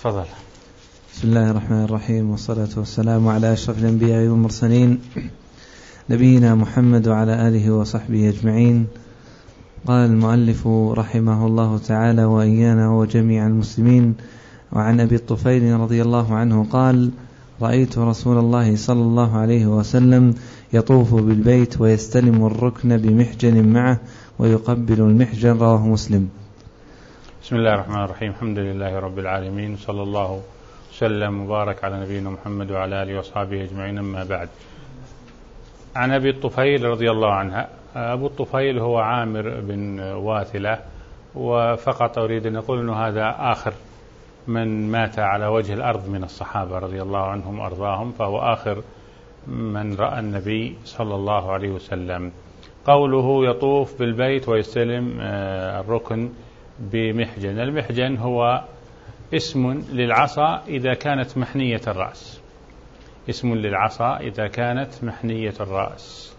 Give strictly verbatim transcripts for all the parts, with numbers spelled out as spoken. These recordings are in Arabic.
تفضل. بسم الله الرحمن الرحيم، والصلاة والسلام على أشرف الأنبياء والمرسلين نبينا محمد وعلى آله وصحبه أجمعين. قال المؤلف رحمه الله تعالى وإيانا وجميع المسلمين: وعن أبي الطفيل رضي الله عنه قال: رأيت رسول الله صلى الله عليه وسلم يطوف بالبيت ويستلم الركن بمحجن معه ويقبل المحجن. رواه مسلم. بسم الله الرحمن الرحيم، الحمد لله رب العالمين، صلى الله وسلم وبارك على نبينا محمد وعلى آله وصحبه أجمعين، أما بعد. عن أبي الطفيل رضي الله عنها. أبو الطفيل هو عامر بن واثلة، وفقط أريد أن أقول أنه هذا آخر من مات على وجه الأرض من الصحابة رضي الله عنهم وأرضاهم، فهو آخر من رأى النبي صلى الله عليه وسلم. قوله يطوف بالبيت ويستلم الركن بمحجن. المحجن هو اسم للعصا إذا كانت محنية الرأس، اسم للعصا إذا كانت محنية الرأس.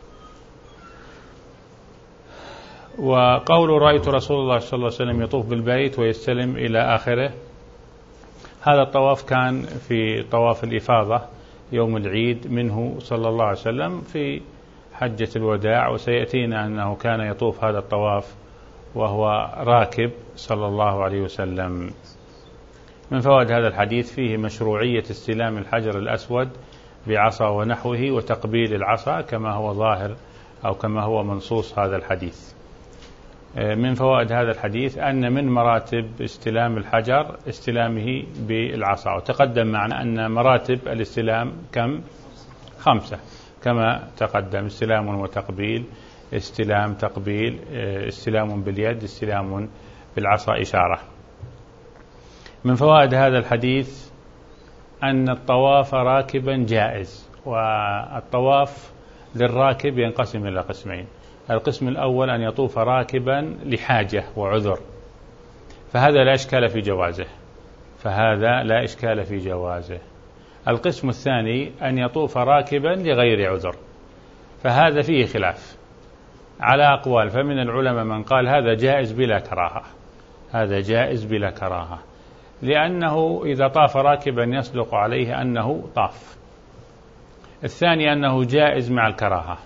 وقول رأيت رسول الله صلى الله عليه وسلم يطوف بالبيت ويستلم إلى آخره، هذا الطواف كان في طواف الإفاضة يوم العيد منه صلى الله عليه وسلم في حجة الوداع، وسيأتينا أنه كان يطوف هذا الطواف وهو راكب صلى الله عليه وسلم. من فوائد هذا الحديث فيه مشروعية استلام الحجر الأسود بعصا ونحوه وتقبيل العصا كما هو ظاهر أو كما هو منصوص هذا الحديث. من فوائد هذا الحديث أن من مراتب استلام الحجر استلامه بالعصا، وتقدم معنا أن مراتب الاستلام كم؟ خمسة كما تقدم: استلام وتقبيل، استلام تقبيل، استلام باليد، استلام بالعصا إشارة. من فوائد هذا الحديث أن الطواف راكبا جائز، والطواف للراكب ينقسم إلى قسمين: القسم الأول أن يطوف راكبا لحاجة وعذر، فهذا لا إشكال في جوازه، فهذا لا إشكال في جوازه. القسم الثاني أن يطوف راكبا لغير عذر، فهذا فيه خلاف على أقوال، فمن العلماء من قال هذا جائز بلا كراهة، هذا جائز بلا كراهة، لأنه إذا طاف راكبا يصدق عليه أنه طاف. الثاني أنه جائز مع الكراهة،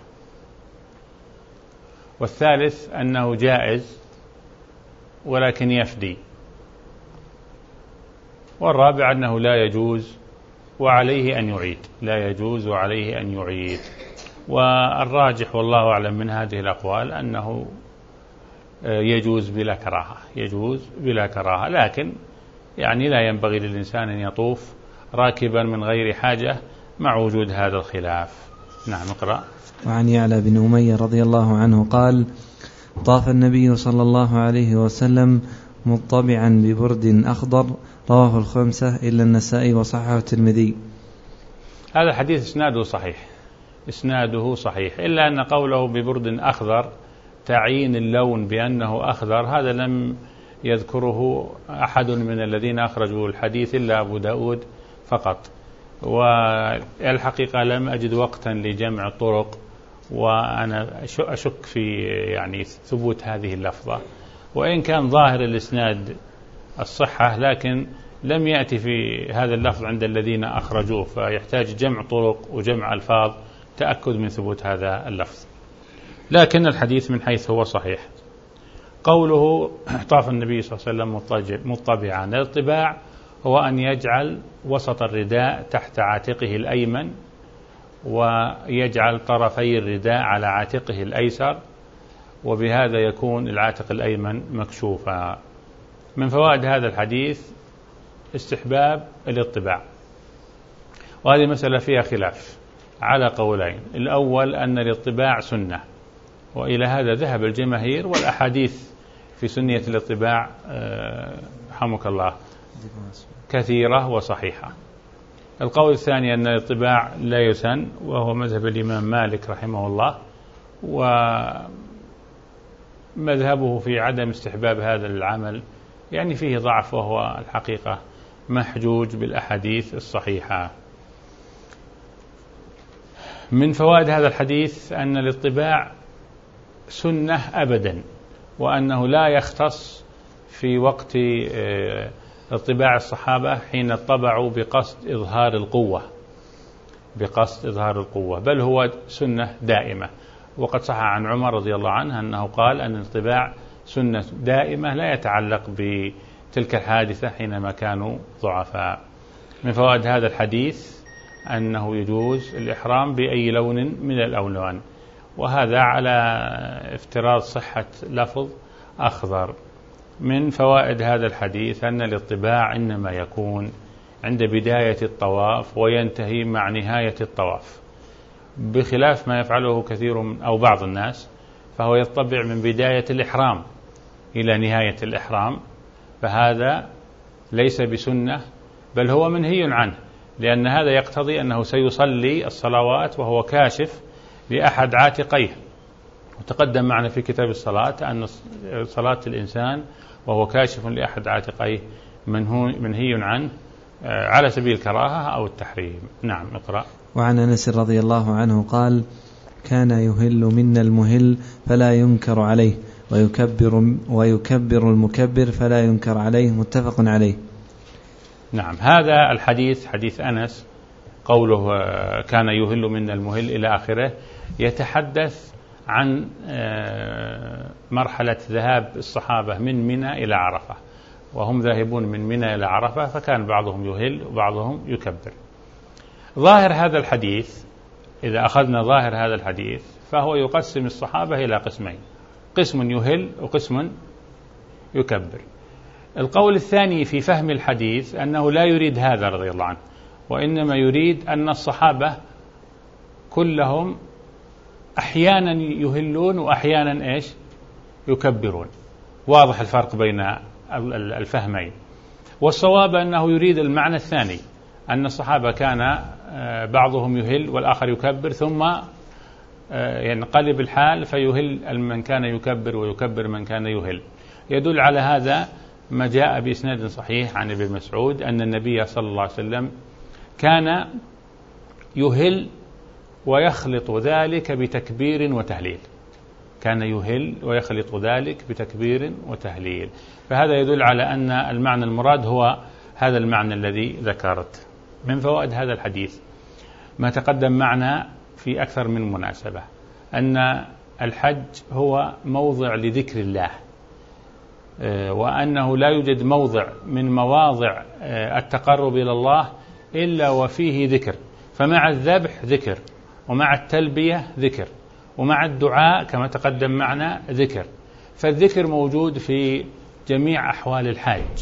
والثالث أنه جائز ولكن يفدي، والرابع أنه لا يجوز وعليه أن يعيد، لا يجوز وعليه أن يعيد. والراجح والله أعلم من هذه الأقوال أنه يجوز بلا كراهة، يجوز بلا كراهة، لكن يعني لا ينبغي للإنسان أن يطوف راكبا من غير حاجة مع وجود هذا الخلاف. نعم، اقرأ. وعن يعلى بن أمية رضي الله عنه قال: طاف النبي صلى الله عليه وسلم مطبعا ببرد أخضر. رواه الخمسة إلا النسائي وصححه الترمذي. هذا الحديث إسناده صحيح، إسناده صحيح، إلا أن قوله ببرد أخضر تعيين اللون بأنه أخضر هذا لم يذكره أحد من الذين أخرجوا الحديث إلا أبو داود فقط، والحقيقة لم أجد وقتا لجمع الطرق، وأنا أشك في يعني ثبوت هذه اللفظة، وإن كان ظاهر الإسناد الصحة لكن لم يأتي في هذا اللفظ عند الذين أخرجوه، فيحتاج جمع طرق وجمع ألفاظ تأكد من ثبوت هذا اللفظ، لكن الحديث من حيث هو صحيح. قوله طاف النبي صلى الله عليه وسلم مطبعا، الاطباع هو أن يجعل وسط الرداء تحت عاتقه الأيمن، ويجعل طرفي الرداء على عاتقه الأيسر، وبهذا يكون العاتق الأيمن مكشوفا. من فوائد هذا الحديث استحباب الاطباع، وهذه مسألة فيها خلاف على قولين: الأول أن الاطباع سنة، وإلى هذا ذهب الجماهير، والأحاديث في سنية الاطباع رحمك الله كثيرة وصحيحة. القول الثاني أن الاطباع لا يسن، وهو مذهب الإمام مالك رحمه الله، ومذهبه في عدم استحباب هذا العمل يعني فيه ضعف، وهو الحقيقة محجوج بالأحاديث الصحيحة. من فوائد هذا الحديث أن الاطباع سنة أبدا، وأنه لا يختص في وقت اطباع الصحابة حين اطبعوا بقصد إظهار القوة بقصد إظهار القوة، بل هو سنة دائمة. وقد صح عن عمر رضي الله عنه أنه قال أن الاطباع سنة دائمة لا يتعلق بتلك الحادثة حينما كانوا ضعفاء. من فوائد هذا الحديث أنه يجوز الإحرام بأي لون من الألوان، وهذا على افتراض صحة لفظ أخضر. من فوائد هذا الحديث أن الاطباع إنما يكون عند بداية الطواف وينتهي مع نهاية الطواف، بخلاف ما يفعله كثير من أو بعض الناس، فهو يطبع من بداية الإحرام إلى نهاية الإحرام، فهذا ليس بسنة بل هو منهي عنه، لأن هذا يقتضي أنه سيصلي الصلوات وهو كاشف لأحد عاتقيه. وتقدم معنا في كتاب الصلاة أن صلاة الإنسان وهو كاشف لأحد عاتقيه منهي عنه على سبيل الكراهة أو التحريم. نعم اقرأ. وعن أنس رضي الله عنه قال: كان يهل منا المهل فلا ينكر عليه، ويكبر, ويكبر المكبر فلا ينكر عليه، متفق عليه. نعم، هذا الحديث حديث أنس قوله كان يهل منا المهل إلى آخره يتحدث عن مرحلة ذهاب الصحابة من منى إلى عرفة، وهم ذاهبون من منى إلى عرفة، فكان بعضهم يهل وبعضهم يكبر. ظاهر هذا الحديث، إذا أخذنا ظاهر هذا الحديث، فهو يقسم الصحابة إلى قسمين: قسم يهل وقسم يكبر. القول الثاني في فهم الحديث أنه لا يريد هذا رضي الله عنه، وإنما يريد أن الصحابة كلهم أحيانا يهلون وأحيانا إيش يكبرون. واضح الفرق بين الفهمين، والصواب أنه يريد المعنى الثاني، أن الصحابة كان بعضهم يهل والآخر يكبر، ثم ينقلب الحال فيهل من كان يكبر ويكبر من كان يهل. يدل على هذا ما جاء بإسناد صحيح عن ابن مسعود أن النبي صلى الله عليه وسلم كان يهل ويخلط ذلك بتكبير وتهليل، كان يهل ويخلط ذلك بتكبير وتهليل. فهذا يدل على أن المعنى المراد هو هذا المعنى الذي ذكرت. من فوائد هذا الحديث ما تقدم معنا في أكثر من مناسبة، أن الحج هو موضع لذكر الله، وأنه لا يوجد موضع من مواضع التقرب إلى الله إلا وفيه ذكر، فمع الذبح ذكر، ومع التلبية ذكر، ومع الدعاء كما تقدم معنا ذكر. فالذكر موجود في جميع أحوال الحج،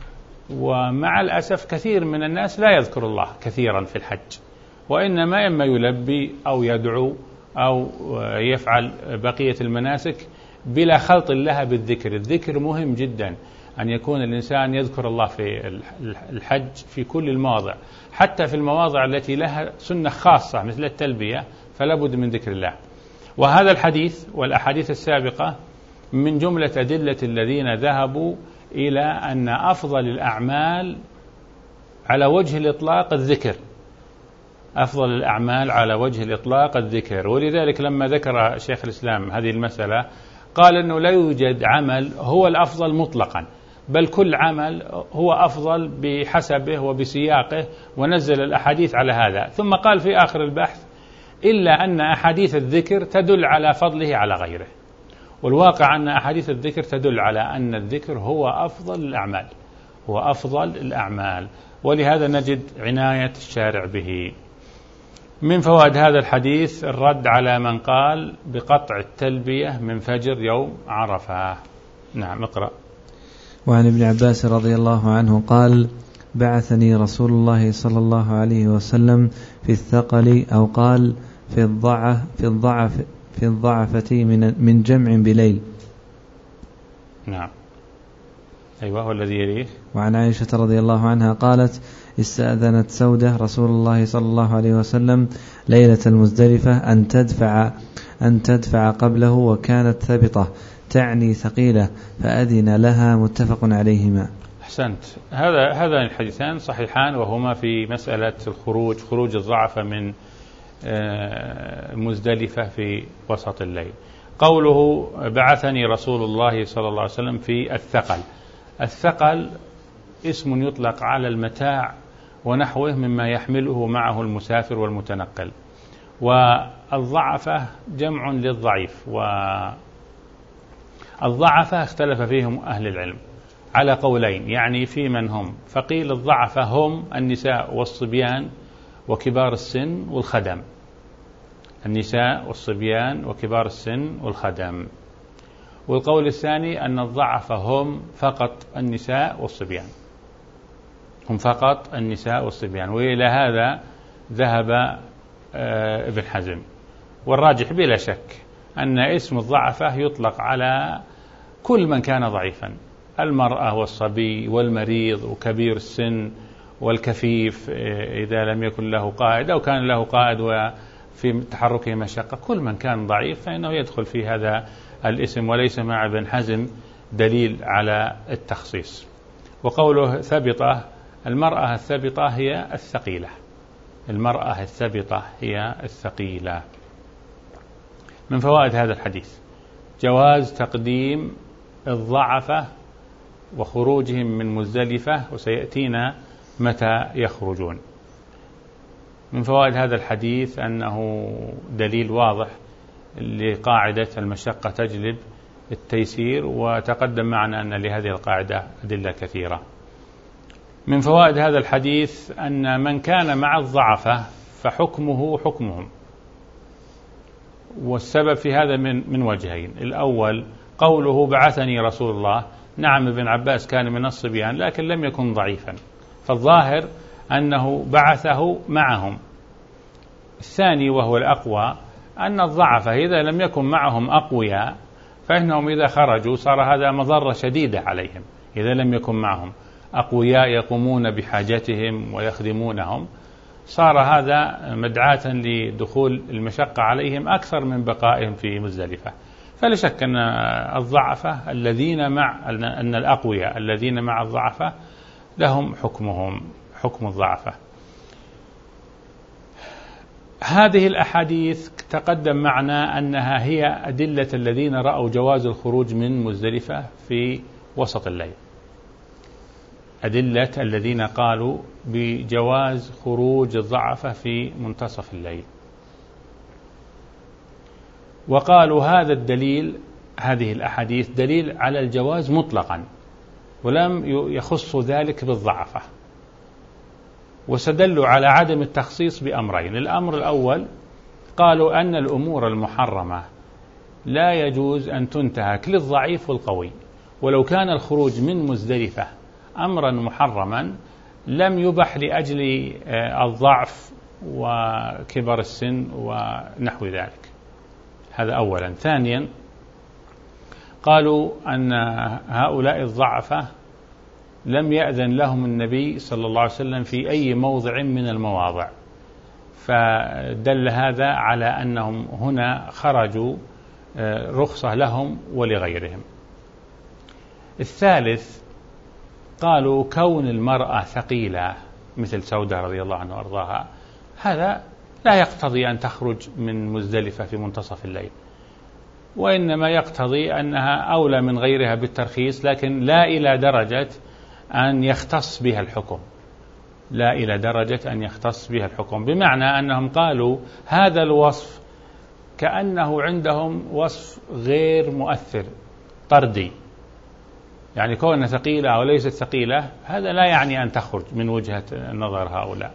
ومع الأسف كثير من الناس لا يذكر الله كثيرا في الحج، وإنما إما يلبي أو يدعو أو يفعل بقية المناسك بلا خلط لها بالذكر. الذكر مهم جدا، أن يكون الإنسان يذكر الله في الحج في كل المواضع، حتى في المواضع التي لها سنة خاصة مثل التلبية فلا بد من ذكر الله. وهذا الحديث والأحاديث السابقة من جملة أدلة الذين ذهبوا إلى أن أفضل الأعمال على وجه الإطلاق الذكر، أفضل الأعمال على وجه الإطلاق الذكر. ولذلك لما ذكر شيخ الإسلام هذه المسألة قال أنه لا يوجد عمل هو الأفضل مطلقا، بل كل عمل هو أفضل بحسبه وبسياقه، ونزل الأحاديث على هذا. ثم قال في آخر البحث: إلا أن أحاديث الذكر تدل على فضله على غيره. والواقع أن أحاديث الذكر تدل على أن الذكر هو أفضل الأعمال، هو أفضل الأعمال، ولهذا نجد عناية الشارع به. من فوائد هذا الحديث الرد على من قال بقطع التلبية من فجر يوم عرفة. نعم اقرأ. وعن ابن عباس رضي الله عنه قال: بعثني رسول الله صلى الله عليه وسلم في الثقل، أو قال في الضعف في الضعف في الضعفة من من جمع بليل. نعم أيوة، والذي يليه. وعن عائشة رضي الله عنها قالت: استأذنت سودة رسول الله صلى الله عليه وسلم ليلة المزدلفة أن تدفع أن تدفع قبله، وكانت ثبطة تعني ثقيلة، فأذن لها، متفق عليهما. أحسنت. هذا هذان الحديثان صحيحان، وهما في مسألة الخروج، خروج الضعف من مزدلفة في وسط الليل. قوله بعثني رسول الله صلى الله عليه وسلم في الثقل، الثقل اسم يطلق على المتاع ونحوه مما يحمله معه المسافر والمتنقل. والضعفة جمع للضعيف، والضعفة اختلف فيهم أهل العلم على قولين، يعني في من هم، فقيل الضعفة هم النساء والصبيان وكبار السن والخدم، النساء والصبيان وكبار السن والخدم. والقول الثاني أن الضعفة هم فقط النساء والصبيان، هم فقط النساء والصبيان. وإلى هذا ذهب ابن حزم. والراجح بلا شك أن اسم الضعفة يطلق على كل من كان ضعيفا، المرأة والصبي والمريض وكبير السن والكفيف إذا لم يكن له قائد أو كان له قائد وفي تحركه مشقة، كل من كان ضعيف فإنه يدخل في هذا الاسم، وليس مع ابن حزم دليل على التخصيص. وقوله ثبطة، المرأة الثبطة هي الثقيلة، المرأة الثبطة هي الثقيلة. من فوائد هذا الحديث جواز تقديم الضعفة وخروجهم من مزدلفة، وسيأتينا متى يخرجون. من فوائد هذا الحديث أنه دليل واضح لقاعدة المشقة تجلب التيسير، وتقدم معنا أن لهذه القاعدة أدلة كثيرة. من فوائد هذا الحديث أن من كان مع الضعفة فحكمه حكمهم، والسبب في هذا من من وجهين. الأول قوله بعثني رسول الله، نعم ابن عباس كان من الصبيان لكن لم يكن ضعيفا، فالظاهر أنه بعثه معهم. الثاني وهو الأقوى أن الضعفة إذا لم يكن معهم أقوياء فإنهم إذا خرجوا صار هذا مضرة شديدة عليهم. إذا لم يكن معهم أقوياء يقومون بحاجتهم ويخدمونهم صار هذا مدعاة لدخول المشقة عليهم أكثر من بقائهم في مزدلفة. فلا شك أن الضعفة الذين مع أن الأقوياء الذين مع الضعفة لهم حكمهم حكم الضعفة. هذه الأحاديث تقدم معنا أنها هي أدلة الذين رأوا جواز الخروج من مزدلفة في وسط الليل، أدلة الذين قالوا بجواز خروج الضعفة في منتصف الليل، وقالوا هذا الدليل، هذه الأحاديث دليل على الجواز مطلقا ولم يخص ذلك بالضعفة. واستدلوا على عدم التخصيص بأمرين. الأمر الأول قالوا أن الأمور المحرمة لا يجوز أن تنتهك للضعيف والقوي، ولو كان الخروج من مزدلفة أمرا محرما لم يبح لأجل الضعف وكبر السن ونحو ذلك. هذا أولا. ثانيا قالوا أن هؤلاء الضعفة لم يأذن لهم النبي صلى الله عليه وسلم في أي موضع من المواضع، فدل هذا على أنهم هنا خرجوا رخصة لهم ولغيرهم. الثالث قالوا كون المرأة ثقيلة مثل سودة رضي الله عنها وأرضاها هذا لا يقتضي أن تخرج من مزدلفة في منتصف الليل، وإنما يقتضي أنها أولى من غيرها بالترخيص، لكن لا إلى درجة أن يختص بها الحكم، لا إلى درجة أن يختص بها الحكم، بمعنى أنهم قالوا هذا الوصف كأنه عندهم وصف غير مؤثر طردي، يعني كونها ثقيلة أو ليست ثقيلة هذا لا يعني أن تخرج من وجهة نظر هؤلاء.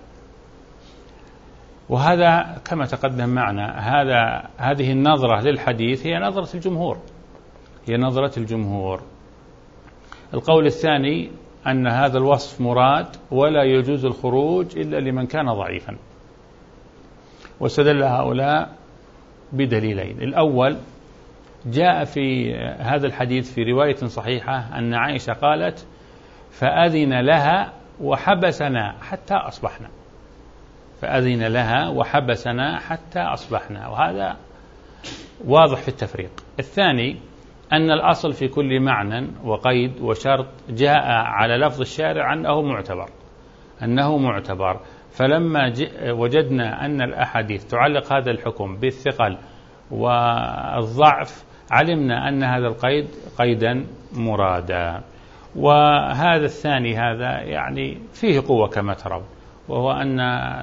وهذا كما تقدم معنا هذا هذه النظرة للحديث هي نظرة الجمهور، هي نظرة الجمهور. القول الثاني أن هذا الوصف مراد ولا يجوز الخروج إلا لمن كان ضعيفا، واستدل هؤلاء بدليلين. الأول جاء في هذا الحديث في رواية صحيحة أن عائشة قالت فأذن لها وحبسنا حتى أصبحنا، فأذن لها وحبسنا حتى أصبحنا، وهذا واضح في التفريق. الثاني أن الأصل في كل معنى وقيد وشرط جاء على لفظ الشارع أنه معتبر أنه معتبر فلما وجدنا أن الأحاديث تعلق هذا الحكم بالثقل والضعف علمنا أن هذا القيد قيدا مرادا. وهذا الثاني هذا يعني فيه قوة كما ترون، وهو أن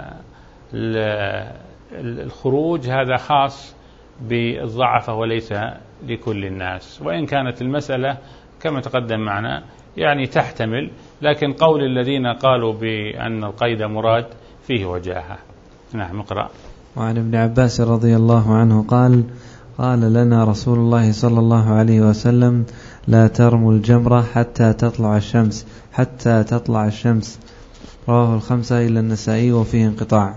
الخروج هذا خاص بالضعفة وليس لكل الناس، وإن كانت المسألة كما تقدم معنا يعني تحتمل، لكن قول الذين قالوا بأن القيد مراد فيه وجاهة. نعم اقرأ. وعن ابن عباس رضي الله عنه قال: قال لنا رسول الله صلى الله عليه وسلم: لا ترموا الجمرة حتى تطلع الشمس حتى تطلع الشمس. رواه الخمسة إلا النسائي وفيه انقطاع.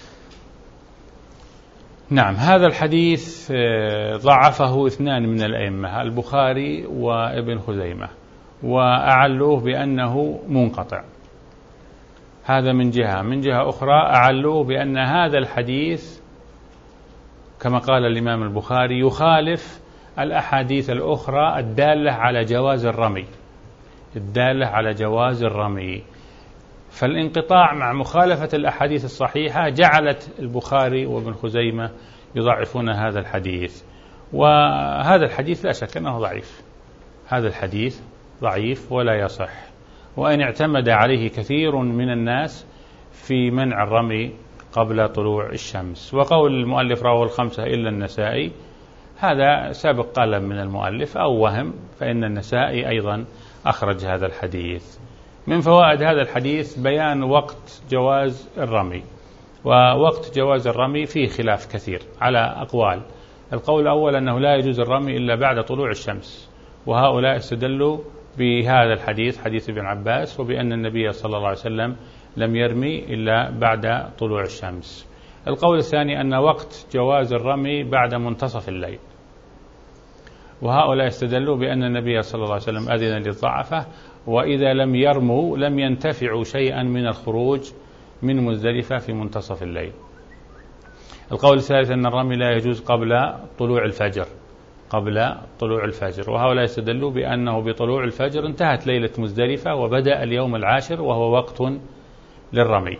نعم، هذا الحديث ضعفه اثنان من الأئمة، البخاري وابن خزيمة، وأعلوه بأنه منقطع. هذا من جهة. من جهة أخرى أعلوه بأن هذا الحديث كما قال الإمام البخاري يخالف الأحاديث الأخرى الدالة على جواز الرمي الدالة على جواز الرمي فالانقطاع مع مخالفة الأحاديث الصحيحة جعلت البخاري وابن خزيمة يضعفون هذا الحديث. وهذا الحديث لا شك أنه ضعيف، هذا الحديث ضعيف ولا يصح، وإن اعتمد عليه كثير من الناس في منع الرمي قبل طلوع الشمس. وقول المؤلف رواه الخمسة إلا النسائي، هذا سابق قلم من المؤلف أو وهم، فإن النسائي أيضا أخرج هذا الحديث. من فوائد هذا الحديث بيان وقت جواز الرمي، ووقت جواز الرمي فيه خلاف كثير على أقوال. القول الأول أنه لا يجوز الرمي إلا بعد طلوع الشمس، وهؤلاء استدلوا بهذا الحديث حديث ابن عباس، وبأن النبي صلى الله عليه وسلم لم يرمي إلا بعد طلوع الشمس. القول الثاني أن وقت جواز الرمي بعد منتصف الليل، وهؤلاء استدلوا بأن النبي صلى الله عليه وسلم أذن للضعفة، وإذا لم يرموا لم ينتفعوا شيئا من الخروج من مزدلفة في منتصف الليل. القول الثالث أن الرمي لا يجوز قبل طلوع الفجر قبل طلوع الفجر وهؤلاء استدلوا بأنه بطلوع الفجر انتهت ليلة مزدلفة وبدأ اليوم العاشر وهو وقت للرمي.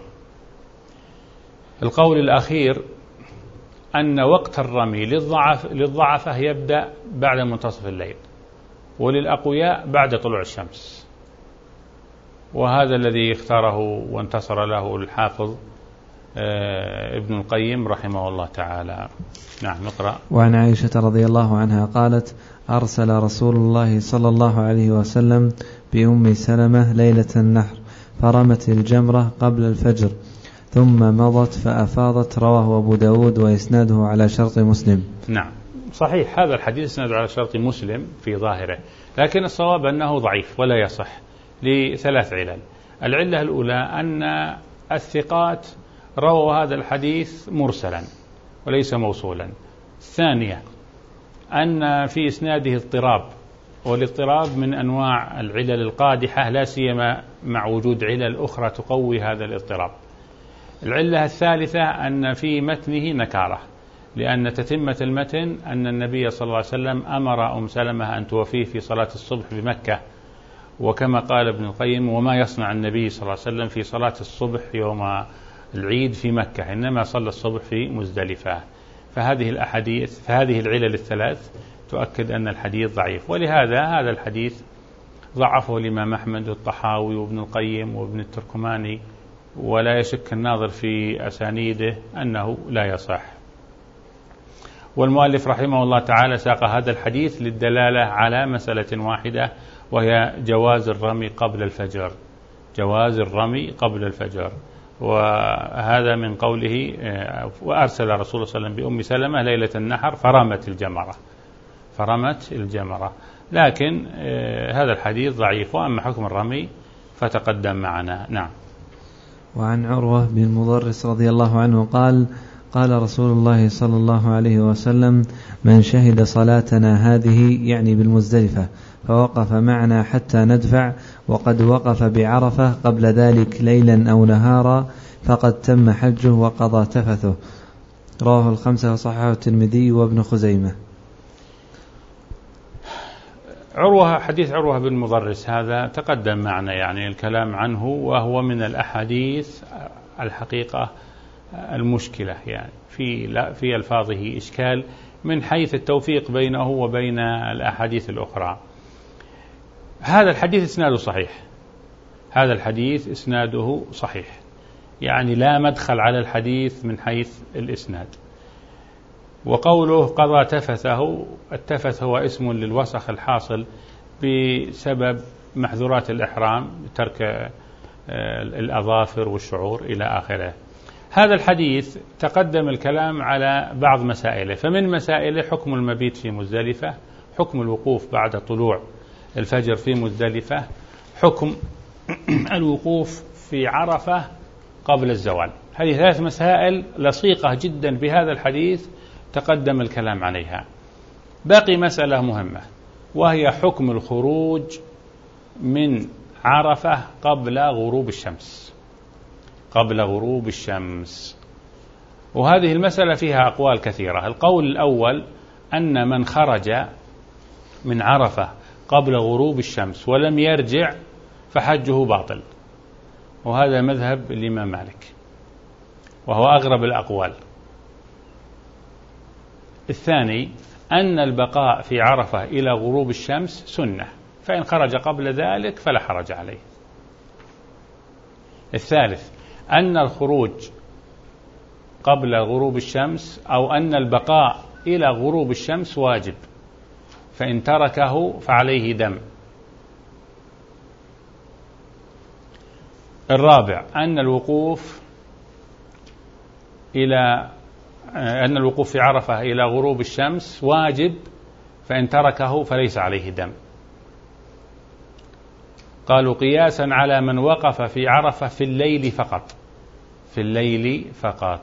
القول الأخير أن وقت الرمي للضعف للضعفة يبدأ بعد منتصف الليل، وللأقوياء بعد طلوع الشمس، وهذا الذي اختاره وانتصر له الحافظ ابن القيم رحمه الله تعالى. نعم نقرأ. وعن عائشة رضي الله عنها قالت: أرسل رسول الله صلى الله عليه وسلم بأم سلمة ليلة النحر فرمت الجمرة قبل الفجر ثم مضت فأفاضت. رواه أبو داود وإسناده على شرط مسلم. نعم صحيح، هذا الحديث إسناده على شرط مسلم في ظاهره، لكن الصواب أنه ضعيف ولا يصح لثلاث علل. العلة الأولى أن الثقات رووا هذا الحديث مرسلا وليس موصولا. الثانية أن في إسناده اضطراب، والاضطراب من أنواع العلل القادحة، لا سيما مع وجود علل أخرى تقوي هذا الاضطراب. العلة الثالثة أن في متنه نكارة، لأن تتمة المتن أن النبي صلى الله عليه وسلم أمر أم سلمة أن توفيه في صلاة الصبح بمكة، وكما قال ابن القيم: وما يصنع النبي صلى الله عليه وسلم في صلاة الصبح يوم العيد في مكة، إنما صلى الصبح في مزدلفة. فهذه الأحاديث فهذه العلل الثلاث تؤكد أن الحديث ضعيف، ولهذا هذا الحديث ضعفه الإمام أحمد والطحاوي وابن القيم وابن التركماني، ولا يشك الناظر في أسانيده أنه لا يصح. والمؤلف رحمه الله تعالى ساق هذا الحديث للدلالة على مسألة واحدة، وهي جواز الرمي قبل الفجر جواز الرمي قبل الفجر وهذا من قوله: وأرسل رسول الله صلى الله عليه وسلم بأم سلمة ليلة النحر فرمت الجمرة فرمت الجمرة لكن هذا الحديث ضعيف. وأما حكم الرمي فتقدم معنا. نعم. وعن عروة بن مضرس رضي الله عنه قال: قال رسول الله صلى الله عليه وسلم: من شهد صلاتنا هذه يعني بالمزدلفة فوقف معنا حتى ندفع وقد وقف بعرفة قبل ذلك ليلا أو نهارا فقد تم حجه وقضى تفثه. رواه الخمسة وصححه الترمذي وابن خزيمة. عروة حديث عروة بن مضرس هذا تقدم معنا يعني الكلام عنه، وهو من الأحاديث الحقيقة المشكلة، يعني في لا في ألفاظه إشكال من حيث التوفيق بينه وبين الأحاديث الأخرى. هذا الحديث إسناده صحيح، هذا الحديث إسناده صحيح، يعني لا مدخل على الحديث من حيث الإسناد. وقوله قضى تفثه، التفث هو اسم للوسخ الحاصل بسبب محظورات الإحرام، ترك الأظافر والشعور إلى آخره. هذا الحديث تقدم الكلام على بعض مسائله، فمن مسائله حكم المبيت في مزدلفة، حكم الوقوف بعد طلوع الفجر في مزدلفة، حكم الوقوف في عرفة قبل الزوال. هذه ثلاث مسائل لصيقة جدا بهذا الحديث تقدم الكلام عليها. باقي مسألة مهمة، وهي حكم الخروج من عرفة قبل غروب الشمس، قبل غروب الشمس. وهذه المسألة فيها أقوال كثيرة. القول الأول أن من خرج من عرفة قبل غروب الشمس ولم يرجع فحجه باطل، وهذا مذهب الإمام مالك وهو أغرب الأقوال. الثاني أن البقاء في عرفة إلى غروب الشمس سنة، فإن خرج قبل ذلك فلا حرج عليه. الثالث أن الخروج قبل غروب الشمس أو أن البقاء إلى غروب الشمس واجب، فإن تركه فعليه دم. الرابع أن الوقوف إلى أن الوقوف في عرفة إلى غروب الشمس واجب، فإن تركه فليس عليه دم. قالوا قياسا على من وقف في عرفة في الليل فقط، في الليل فقط.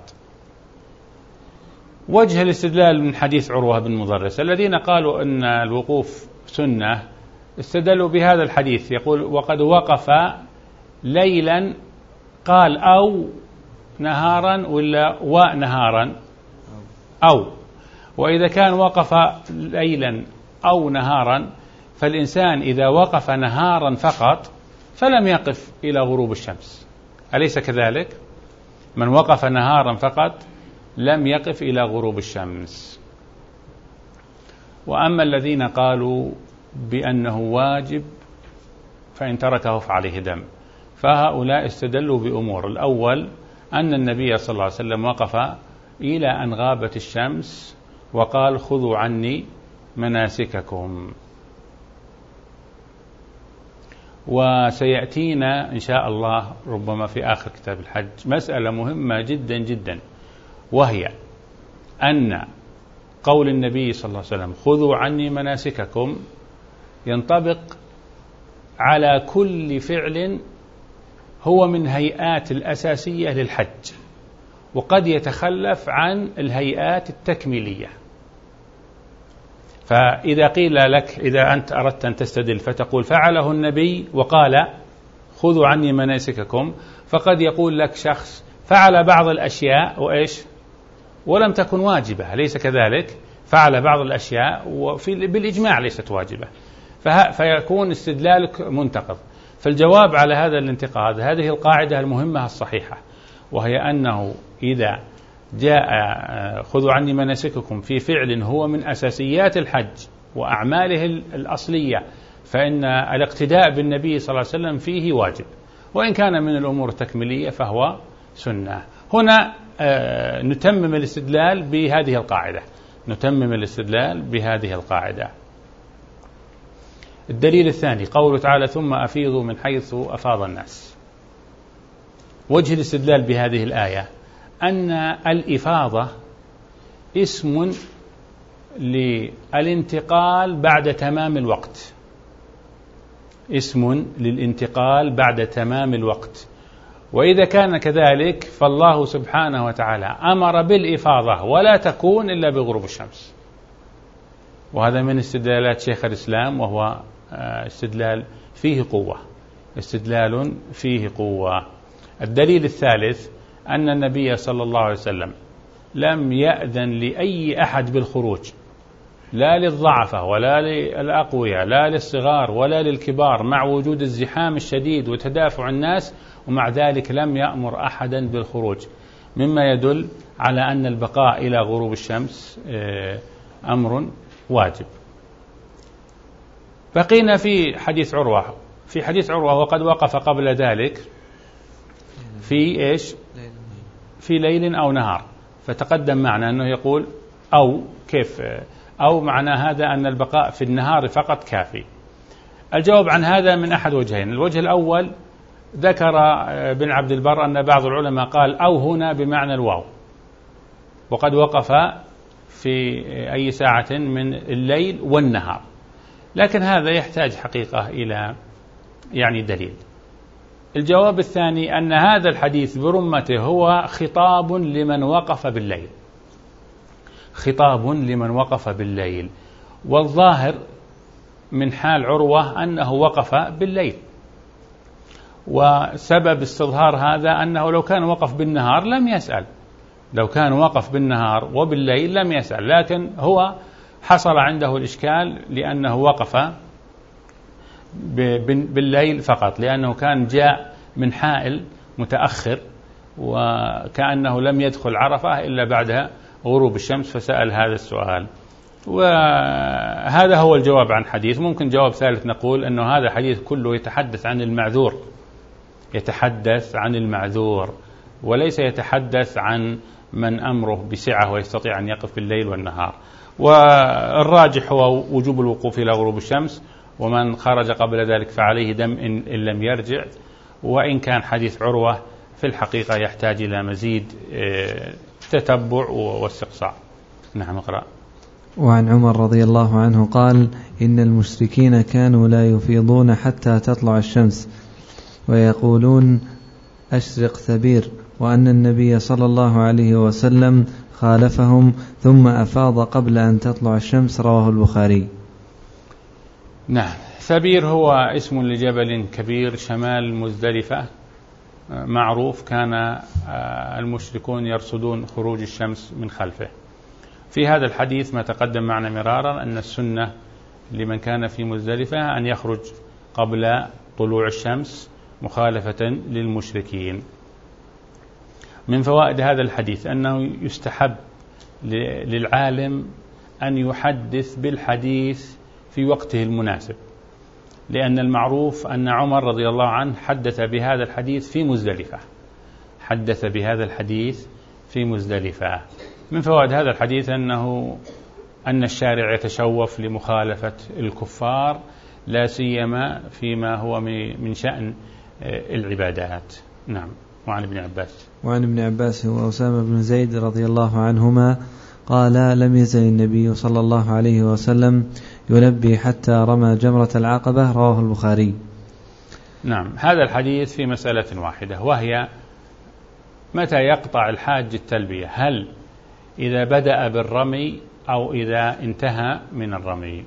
وجه الاستدلال من حديث عروة بن مضرس، الذين قالوا أن الوقوف سنة استدلوا بهذا الحديث، يقول وقد وقف ليلا، قال أو نهارا ولا ونهارا أو، وإذا كان وقف ليلا أو نهارا فالإنسان إذا وقف نهارا فقط فلم يقف إلى غروب الشمس، أليس كذلك؟ من وقف نهارا فقط لم يقف إلى غروب الشمس. وأما الذين قالوا بأنه واجب فإن تركه فعليه دم، فهؤلاء استدلوا بأمور. الأول أن النبي صلى الله عليه وسلم وقف إلى أن غابت الشمس وقال خذوا عني مناسككم. وسيأتينا إن شاء الله ربما في آخر كتاب الحج مسألة مهمة جدا جدا، وهي أن قول النبي صلى الله عليه وسلم خذوا عني مناسككم ينطبق على كل فعل هو من هيئات الأساسية للحج، وقد يتخلف عن الهيئات التكميلية. فإذا قيل لك، إذا أنت أردت أن تستدل فتقول فعله النبي وقال خذوا عني مناسككم، فقد يقول لك شخص فعل بعض الأشياء وإيش ولم تكن واجبة، أليس كذلك؟ فعل بعض الأشياء وفي بالإجماع ليست واجبة، فيكون استدلالك منتقض. فالجواب على هذا الانتقاد هذه القاعدة المهمة الصحيحة، وهي أنه إذا جاء خذوا عني مناسككم في فعل هو من أساسيات الحج وأعماله الأصلية، فإن الاقتداء بالنبي صلى الله عليه وسلم فيه واجب، وإن كان من الأمور التكميلية فهو سنة. هنا نتمم الاستدلال بهذه القاعدة، نتمم الاستدلال بهذه القاعدة. الدليل الثاني قوله تعالى ثم أفيضوا من حيث أفاض الناس. وجه الاستدلال بهذه الآية أن الإفاضة اسم للانتقال بعد تمام الوقت، اسم للانتقال بعد تمام الوقت. وإذا كان كذلك فالله سبحانه وتعالى أمر بالإفاضة ولا تكون إلا بغروب الشمس، وهذا من استدلالات شيخ الإسلام، وهو استدلال فيه قوة، استدلال فيه قوة. الدليل الثالث أن النبي صلى الله عليه وسلم لم يأذن لأي أحد بالخروج، لا للضعفة ولا للأقوياء لا للصغار ولا للكبار، مع وجود الزحام الشديد وتدافع الناس، ومع ذلك لم يأمر أحدا بالخروج، مما يدل على أن البقاء إلى غروب الشمس أمر واجب. بقينا في حديث عروة. في حديث عروة وقد وقف قبل ذلك في إيش؟ في ليل أو نهار، فتقدم معنا أنه يقول أو كيف أو معنى هذا أن البقاء في النهار فقط كافي. الجواب عن هذا من أحد وجهين. الوجه الأول ذكر بن عبد البر أن بعض العلماء قال أو هنا بمعنى الواو، وقد وقف في أي ساعة من الليل والنهار، لكن هذا يحتاج حقيقة إلى يعني دليل. الجواب الثاني أن هذا الحديث برمته هو خطاب لمن وقف بالليل، خطاب لمن وقف بالليل، والظاهر من حال عروة أنه وقف بالليل، وسبب استظهار هذا أنه لو كان وقف بالنهار لم يسأل، لو كان وقف بالنهار وبالليل لم يسأل، لكن هو حصل عنده الإشكال لأنه وقف بالليل فقط، لأنه كان جاء من حائل متأخر وكأنه لم يدخل عرفة إلا بعد غروب الشمس فسأل هذا السؤال. وهذا هو الجواب عن حديث. ممكن جواب ثالث نقول أنه هذا حديث كله يتحدث عن المعذور، يتحدث عن المعذور وليس يتحدث عن من أمره بسعة ويستطيع أن يقف بالليل والنهار. والراجح هو وجوب الوقوف إلى غروب الشمس، ومن خرج قبل ذلك فعليه دم إن لم يرجع. وإن كان حديث عروة في الحقيقة يحتاج إلى مزيد تتبع واستقصاء. نعم اقرأ. وعن عمر رضي الله عنه قال إن المشركين كانوا لا يفيضون حتى تطلع الشمس ويقولون أشرق ثبير، وأن النبي صلى الله عليه وسلم خالفهم ثم أفاض قبل أن تطلع الشمس. رواه البخاري. نعم، ثبير هو اسم لجبل كبير شمال مزدلفة معروف، كان المشركون يرصدون خروج الشمس من خلفه. في هذا الحديث ما تقدم معنا مرارا أن السنة لمن كان في مزدلفة أن يخرج قبل طلوع الشمس مخالفة للمشركين. من فوائد هذا الحديث أنه يستحب للعالم أن يحدث بالحديث في وقته المناسب، لأن المعروف أن عمر رضي الله عنه حدث بهذا الحديث في مزدلفة، حدث بهذا الحديث في مزدلفة. من فوائد هذا الحديث أنه أن الشارع يتشوف لمخالفة الكفار، لا سيما فيما هو من شأن العبادات. نعم. وعن ابن عباس وعن ابن عباس وأسامة بن زيد رضي الله عنهما قال لم يزل النبي صلى الله عليه وسلم يلبي حتى رمى جمرة العقبة. رواه البخاري. نعم، هذا الحديث في مسألة واحدة، وهي متى يقطع الحاج التلبية، هل إذا بدأ بالرمي أو إذا انتهى من الرمي؟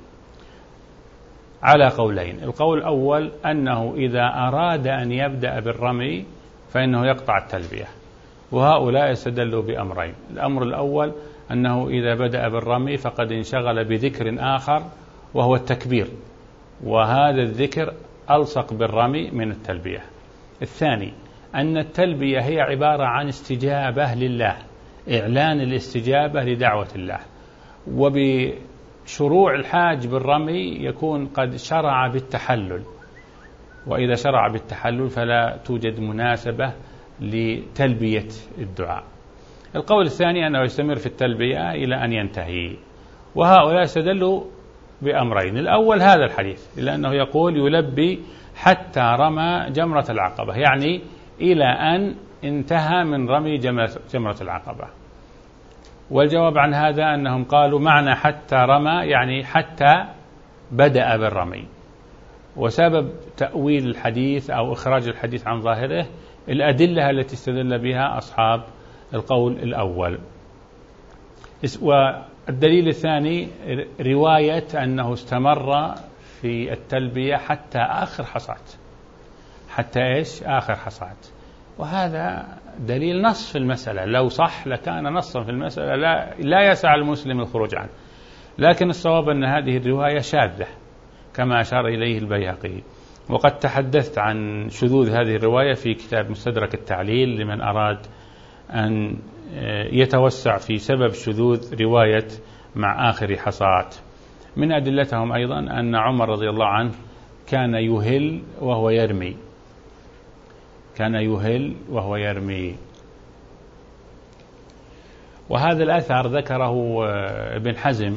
على قولين. القول الأول أنه إذا أراد أن يبدأ بالرمي فإنه يقطع التلبية، وهؤلاء استدلوا بأمرين. الأمر الأول أنه إذا بدأ بالرمي فقد انشغل بذكر آخر وهو التكبير، وهذا الذكر ألصق بالرمي من التلبية. الثاني أن التلبية هي عبارة عن استجابة لله، إعلان الاستجابة لدعوة الله، وبشروع الحاج بالرمي يكون قد شرع بالتحلل، وإذا شرع بالتحلل فلا توجد مناسبة لتلبية الدعاء. القول الثاني أنه يستمر في التلبية إلى أن ينتهي، وهؤلاء استدلوا بأمرين. الأول هذا الحديث لأنه يقول يلبي حتى رمى جمرة العقبة، يعني إلى أن انتهى من رمي جمرة العقبة. والجواب عن هذا أنهم قالوا معنى حتى رمى يعني حتى بدأ بالرمي. وسبب تأويل الحديث أو إخراج الحديث عن ظاهره الأدلة التي استدل بها أصحاب القول الأول. والدليل الثاني رواية أنه استمر في التلبية حتى آخر حصاة، حتى إيش آخر حصاة، وهذا دليل نص في المسألة. لو صح لكان نصا في المسألة لا, لا يسع المسلم الخروج عنه، لكن الصواب أن هذه الرواية شاذة كما أشار إليه البيهقي. وقد تحدثت عن شذوذ هذه الرواية في كتاب مستدرك التعليل لمن أراد أن يتوسع في سبب شذوذ رواية مع آخر حصاة. من أدلتهم أيضا أن عمر رضي الله عنه كان يهل وهو يرمي كان يهل وهو يرمي وهذا الأثر ذكره ابن حزم،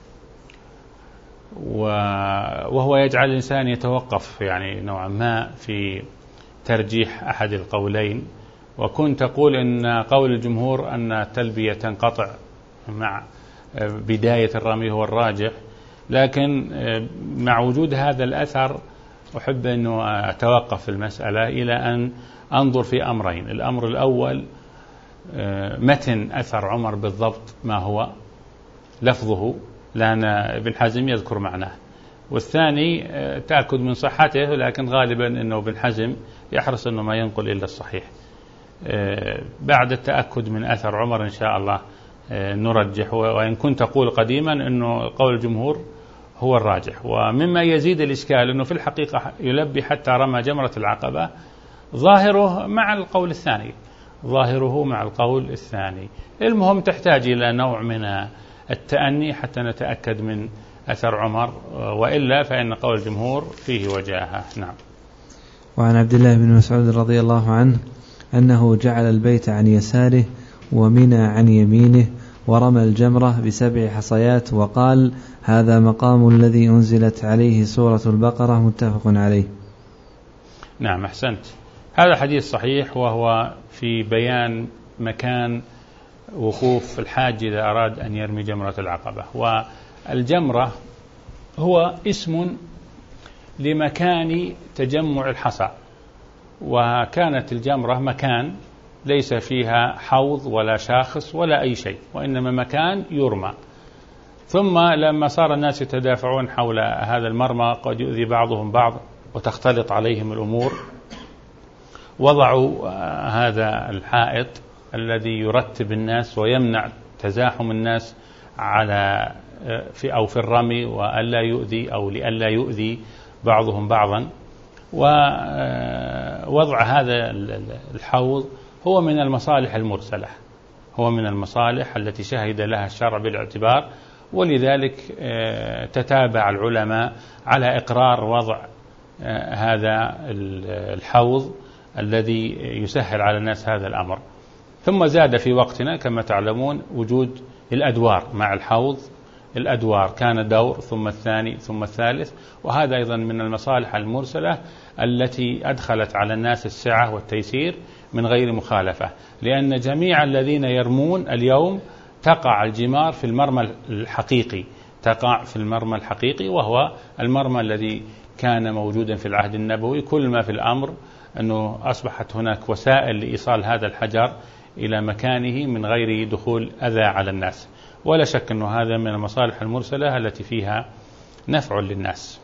وهو يجعل الإنسان يتوقف يعني نوعا ما في ترجيح أحد القولين. وكنت تقول إن قول الجمهور أن التلبية تنقطع مع بداية الرمي هو الراجح، لكن مع وجود هذا الأثر أحب أن أتوقف في المسألة إلى أن أنظر في أمرين. الأمر الأول متن أثر عمر بالضبط ما هو لفظه، لأن ابن حزم يذكر معناه، والثاني تأكد من صحته، لكن غالبا أنه ابن حزم يحرص أنه ما ينقل إلا الصحيح. بعد التأكد من أثر عمر إن شاء الله نرجح، وإن كنت أقول قديما أنه قول الجمهور هو الراجح. ومما يزيد الإشكال أنه في الحقيقة يلبي حتى رمى جمرة العقبة، ظاهره مع القول الثاني ظاهره مع القول الثاني. المهم تحتاج إلى نوع من التأني حتى نتأكد من أثر عمر، وإلا فإن قول الجمهور فيه وجاهة. نعم. وعن عبد الله بن مسعود رضي الله عنه أنه جعل البيت عن يساره ومنى عن يمينه، ورمى الجمرة بسبع حصيات، وقال: هذا مقام الذي أنزلت عليه سورة البقرة، متفق عليه. نعم، أحسنت. هذا حديث صحيح، وهو في بيان مكان وقوف الحاج إذا أراد أن يرمي جمرة العقبة. والجمرة هو اسم لمكان تجمع الحصى، وكانت الجمرة مكان ليس فيها حوض ولا شاخص ولا أي شيء، وإنما مكان يرمى. ثم لما صار الناس يتدافعون حول هذا المرمى، قد يؤذي بعضهم بعض وتختلط عليهم الأمور، وضعوا هذا الحائط الذي يرتب الناس ويمنع تزاحم الناس على في أو في الرمي، وألا يؤذي أو لألا يؤذي بعضهم بعضا. ووضع هذا الحوض هو من المصالح المرسلة، هو من المصالح التي شهد لها الشرع بالاعتبار، ولذلك تتابع العلماء على إقرار وضع هذا الحوض الذي يسهل على الناس هذا الأمر. ثم زاد في وقتنا كما تعلمون وجود الأدوار مع الحوض. الأدوار كان دور ثم الثاني ثم الثالث، وهذا أيضا من المصالح المرسلة التي أدخلت على الناس السعة والتيسير من غير مخالفة، لأن جميع الذين يرمون اليوم تقع الجمار في المرمى الحقيقي تقع في المرمى الحقيقي وهو المرمى الذي كان موجودا في العهد النبوي. كل ما في الأمر أنه أصبحت هناك وسائل لإيصال هذا الحجر إلى مكانه من غير دخول أذى على الناس، ولا شك أنه هذا من المصالح المرسلة التي فيها نفع للناس.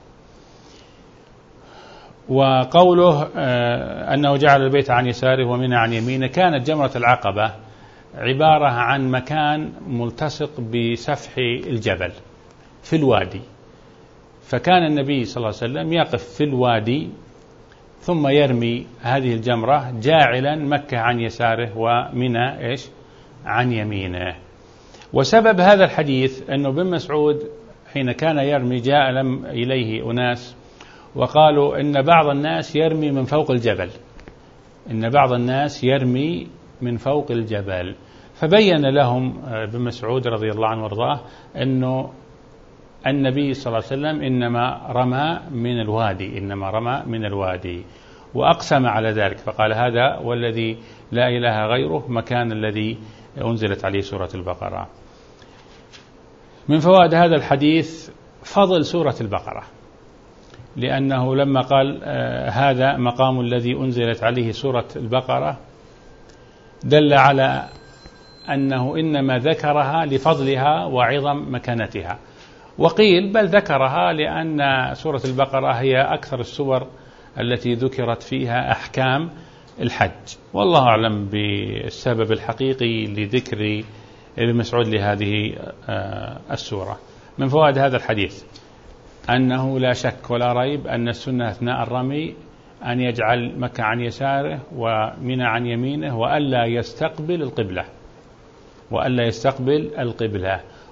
وقوله أنه جعل البيت عن يساره ومنى عن يمينه، كانت جمرة العقبة عبارة عن مكان ملتصق بسفح الجبل في الوادي، فكان النبي صلى الله عليه وسلم يقف في الوادي ثم يرمي هذه الجمرة جاعلا مكة عن يساره ومنى إيش عن يمينه. وسبب هذا الحديث أنه بن مسعود حين كان يرمي جاء إليه أناس وقالوا إن بعض الناس يرمي من فوق الجبل إن بعض الناس يرمي من فوق الجبل فبين لهم ابن مسعود رضي الله عنه وارضاه أنه النبي صلى الله عليه وسلم إنما رمى من الوادي إنما رمى من الوادي وأقسم على ذلك، فقال: هذا والذي لا إله غيره مكان الذي أنزلت عليه سورة البقرة. من فوائد هذا الحديث فضل سورة البقرة، لأنه لما قال آه هذا مقام الذي أنزلت عليه سورة البقرة دل على أنه إنما ذكرها لفضلها وعظم مكانتها، وقيل بل ذكرها لأن سورة البقرة هي أكثر السور التي ذكرت فيها أحكام الحج، والله أعلم بالسبب الحقيقي لذكر ابن مسعود لهذه السورة. من فوائد هذا الحديث أنه لا شك ولا ريب أن السنة أثناء الرمي أن يجعل مكة عن يساره ومنى عن يمينه، وألا يستقبل القبلة وألا يستقبل القبلة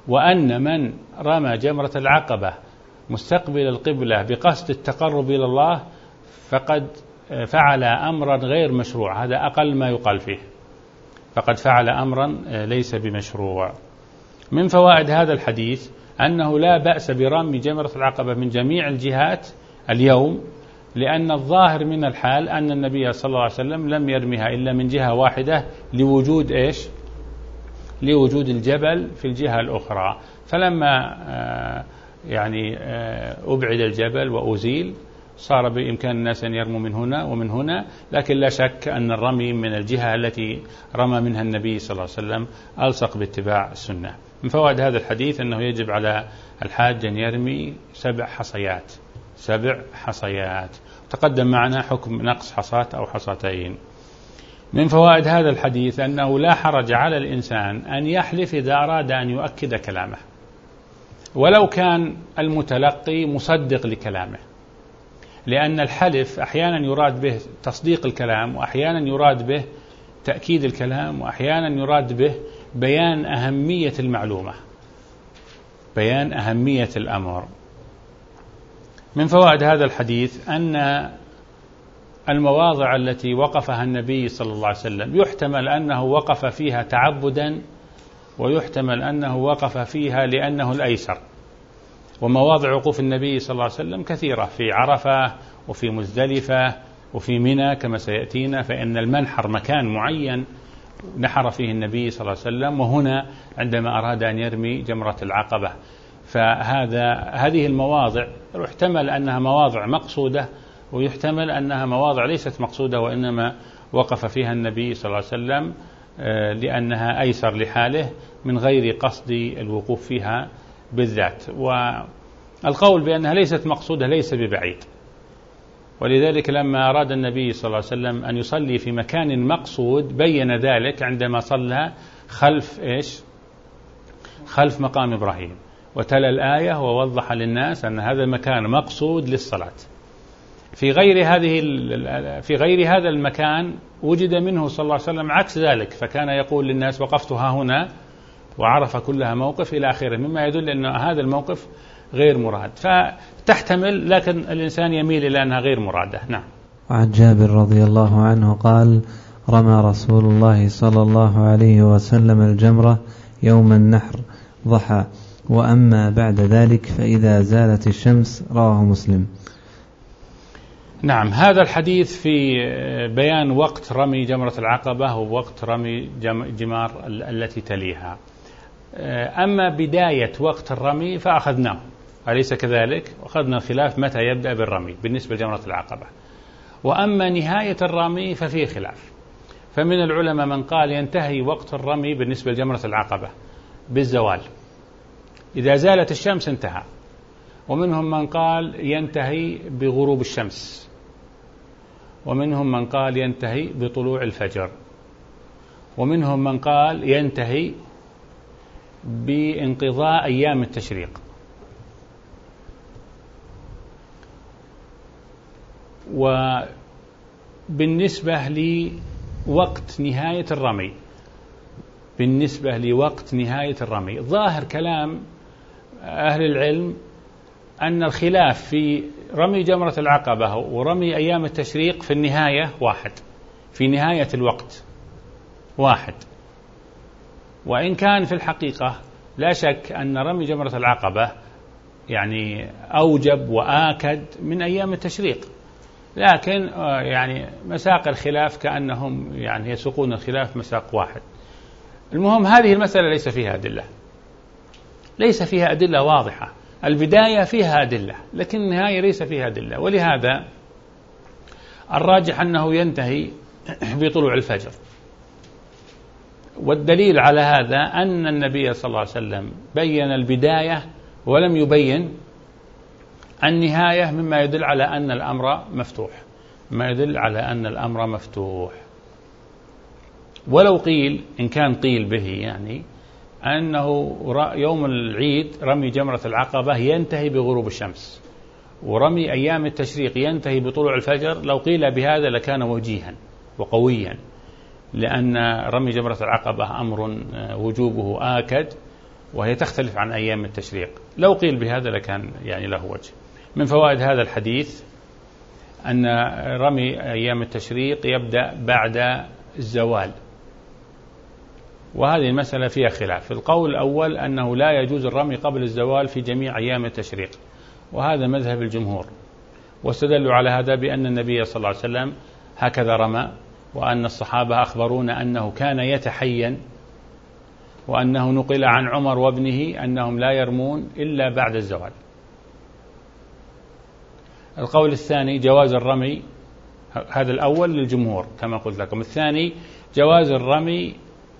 وأن من رمى جمرة العقبة مستقبل القبلة بقصد التقرب إلى الله فقد فعل أمرا غير مشروع، هذا أقل ما يقال فيه، فقد فعل أمرا ليس بمشروع. من فوائد هذا الحديث أنه لا بأس برمي جمرة العقبة من جميع الجهات اليوم، لأن الظاهر من الحال أن النبي صلى الله عليه وسلم لم يرميها إلا من جهة واحدة لوجود إيش؟ لوجود الجبل في الجهة الأخرى، فلما يعني أبعد الجبل وأزيل صار بإمكان الناس أن يرموا من هنا ومن هنا، لكن لا شك أن الرمي من الجهة التي رمى منها النبي صلى الله عليه وسلم ألصق باتباع السنة. من فوائد هذا الحديث أنه يجب على الحاج أن يرمي سبع حصيات سبع حصيات تقدم معنا حكم نقص حصاة أو حصتين. من فوائد هذا الحديث أنه لا حرج على الإنسان أن يحلف إذا أراد أن يؤكد كلامه، ولو كان المتلقي مصدق لكلامه، لأن الحلف أحيانا يراد به تصديق الكلام، وأحيانا يراد به تأكيد الكلام، وأحيانا يراد به بيان أهمية المعلومة، بيان أهمية الأمر. من فوائد هذا الحديث أن المواضع التي وقفها النبي صلى الله عليه وسلم يحتمل أنه وقف فيها تعبدا، ويحتمل أنه وقف فيها لأنه الأيسر. ومواضع وقوف النبي صلى الله عليه وسلم كثيرة، في عرفة وفي مزدلفة وفي منى كما سيأتينا، فإن المنحر مكان معين نحر فيه النبي صلى الله عليه وسلم، وهنا عندما أراد أن يرمي جمرة العقبة. فهذا هذه المواضع يحتمل أنها مواضع مقصودة، ويحتمل أنها مواضع ليست مقصودة وإنما وقف فيها النبي صلى الله عليه وسلم لأنها أيسر لحاله من غير قصد الوقوف فيها بالذات. والقول بأنها ليست مقصودة ليس ببعيد، ولذلك لما أراد النبي صلى الله عليه وسلم أن يصلي في مكان مقصود بين ذلك عندما صلى خلف إيش؟ خلف مقام إبراهيم، وتلا الآية ووضح للناس أن هذا المكان مقصود للصلاة. في غير هذه في غير هذا المكان وجد منه صلى الله عليه وسلم عكس ذلك، فكان يقول للناس وقفت ها هنا وعرف كلها موقف إلى آخره، مما يدل أن هذا الموقف غير مراد، فتحتمل لكن الإنسان يميل إلى أنها غير مرادة. نعم. وعن جابر رضي الله عنه قال: رمى رسول الله صلى الله عليه وسلم الجمرة يوم النحر ضحى، وأما بعد ذلك فإذا زالت الشمس. رواه مسلم. نعم، هذا الحديث في بيان وقت رمي جمرة العقبة ووقت رمي جمار التي تليها. أما بداية وقت الرمي فأخذناه، أليس كذلك؟ أخذنا الخلاف متى يبدأ بالرمي بالنسبة لجمرة العقبة. وأما نهاية الرمي ففيه خلاف، فمن العلماء من قال ينتهي وقت الرمي بالنسبة لجمرة العقبة بالزوال، إذا زالت الشمس انتهى. ومنهم من قال ينتهي بغروب الشمس، ومنهم من قال ينتهي بطلوع الفجر، ومنهم من قال ينتهي بانقضاء أيام التشريق. وبالنسبة لوقت نهاية الرمي بالنسبة لوقت نهاية الرمي ظاهر كلام أهل العلم أن الخلاف في رمي جمرة العقبة ورمي أيام التشريق في النهاية واحد، في نهاية الوقت واحد. وإن كان في الحقيقة لا شك أن رمي جمرة العقبة يعني أوجب وآكد من أيام التشريق، لكن يعني مساق الخلاف كأنهم يعني يسوقون الخلاف مساق واحد. المهم هذه المسألة ليس فيها أدلة، ليس فيها أدلة واضحة. البداية فيها أدلة لكن النهاية ليس فيها أدلة، ولهذا الراجح أنه ينتهي بطلوع الفجر. والدليل على هذا أن النبي صلى الله عليه وسلم بين البداية ولم يبين النهاية، مما يدل على أن الأمر مفتوح ما يدل على أن الأمر مفتوح. ولو قيل إن كان قيل به يعني أنه يوم العيد رمي جمرة العقبة ينتهي بغروب الشمس، ورمي أيام التشريق ينتهي بطلوع الفجر، لو قيل بهذا لكان وجيها وقويا، لأن رمي جمرة العقبة أمر وجوبه آكد وهي تختلف عن أيام التشريق. لو قيل بهذا لكان يعني له وجه. من فوائد هذا الحديث أن رمي أيام التشريق يبدأ بعد الزوال، وهذه المسألة فيها خلاف. القول الأول أنه لا يجوز الرمي قبل الزوال في جميع أيام التشريق، وهذا مذهب الجمهور، واستدلوا على هذا بأن النبي صلى الله عليه وسلم هكذا رمى، وأن الصحابة أخبرونا أنه كان يتحين، وأنه نقل عن عمر وابنه أنهم لا يرمون إلا بعد الزوال. القول الثاني جواز الرمي، هذا الأول للجمهور كما قلت لكم. الثاني جواز الرمي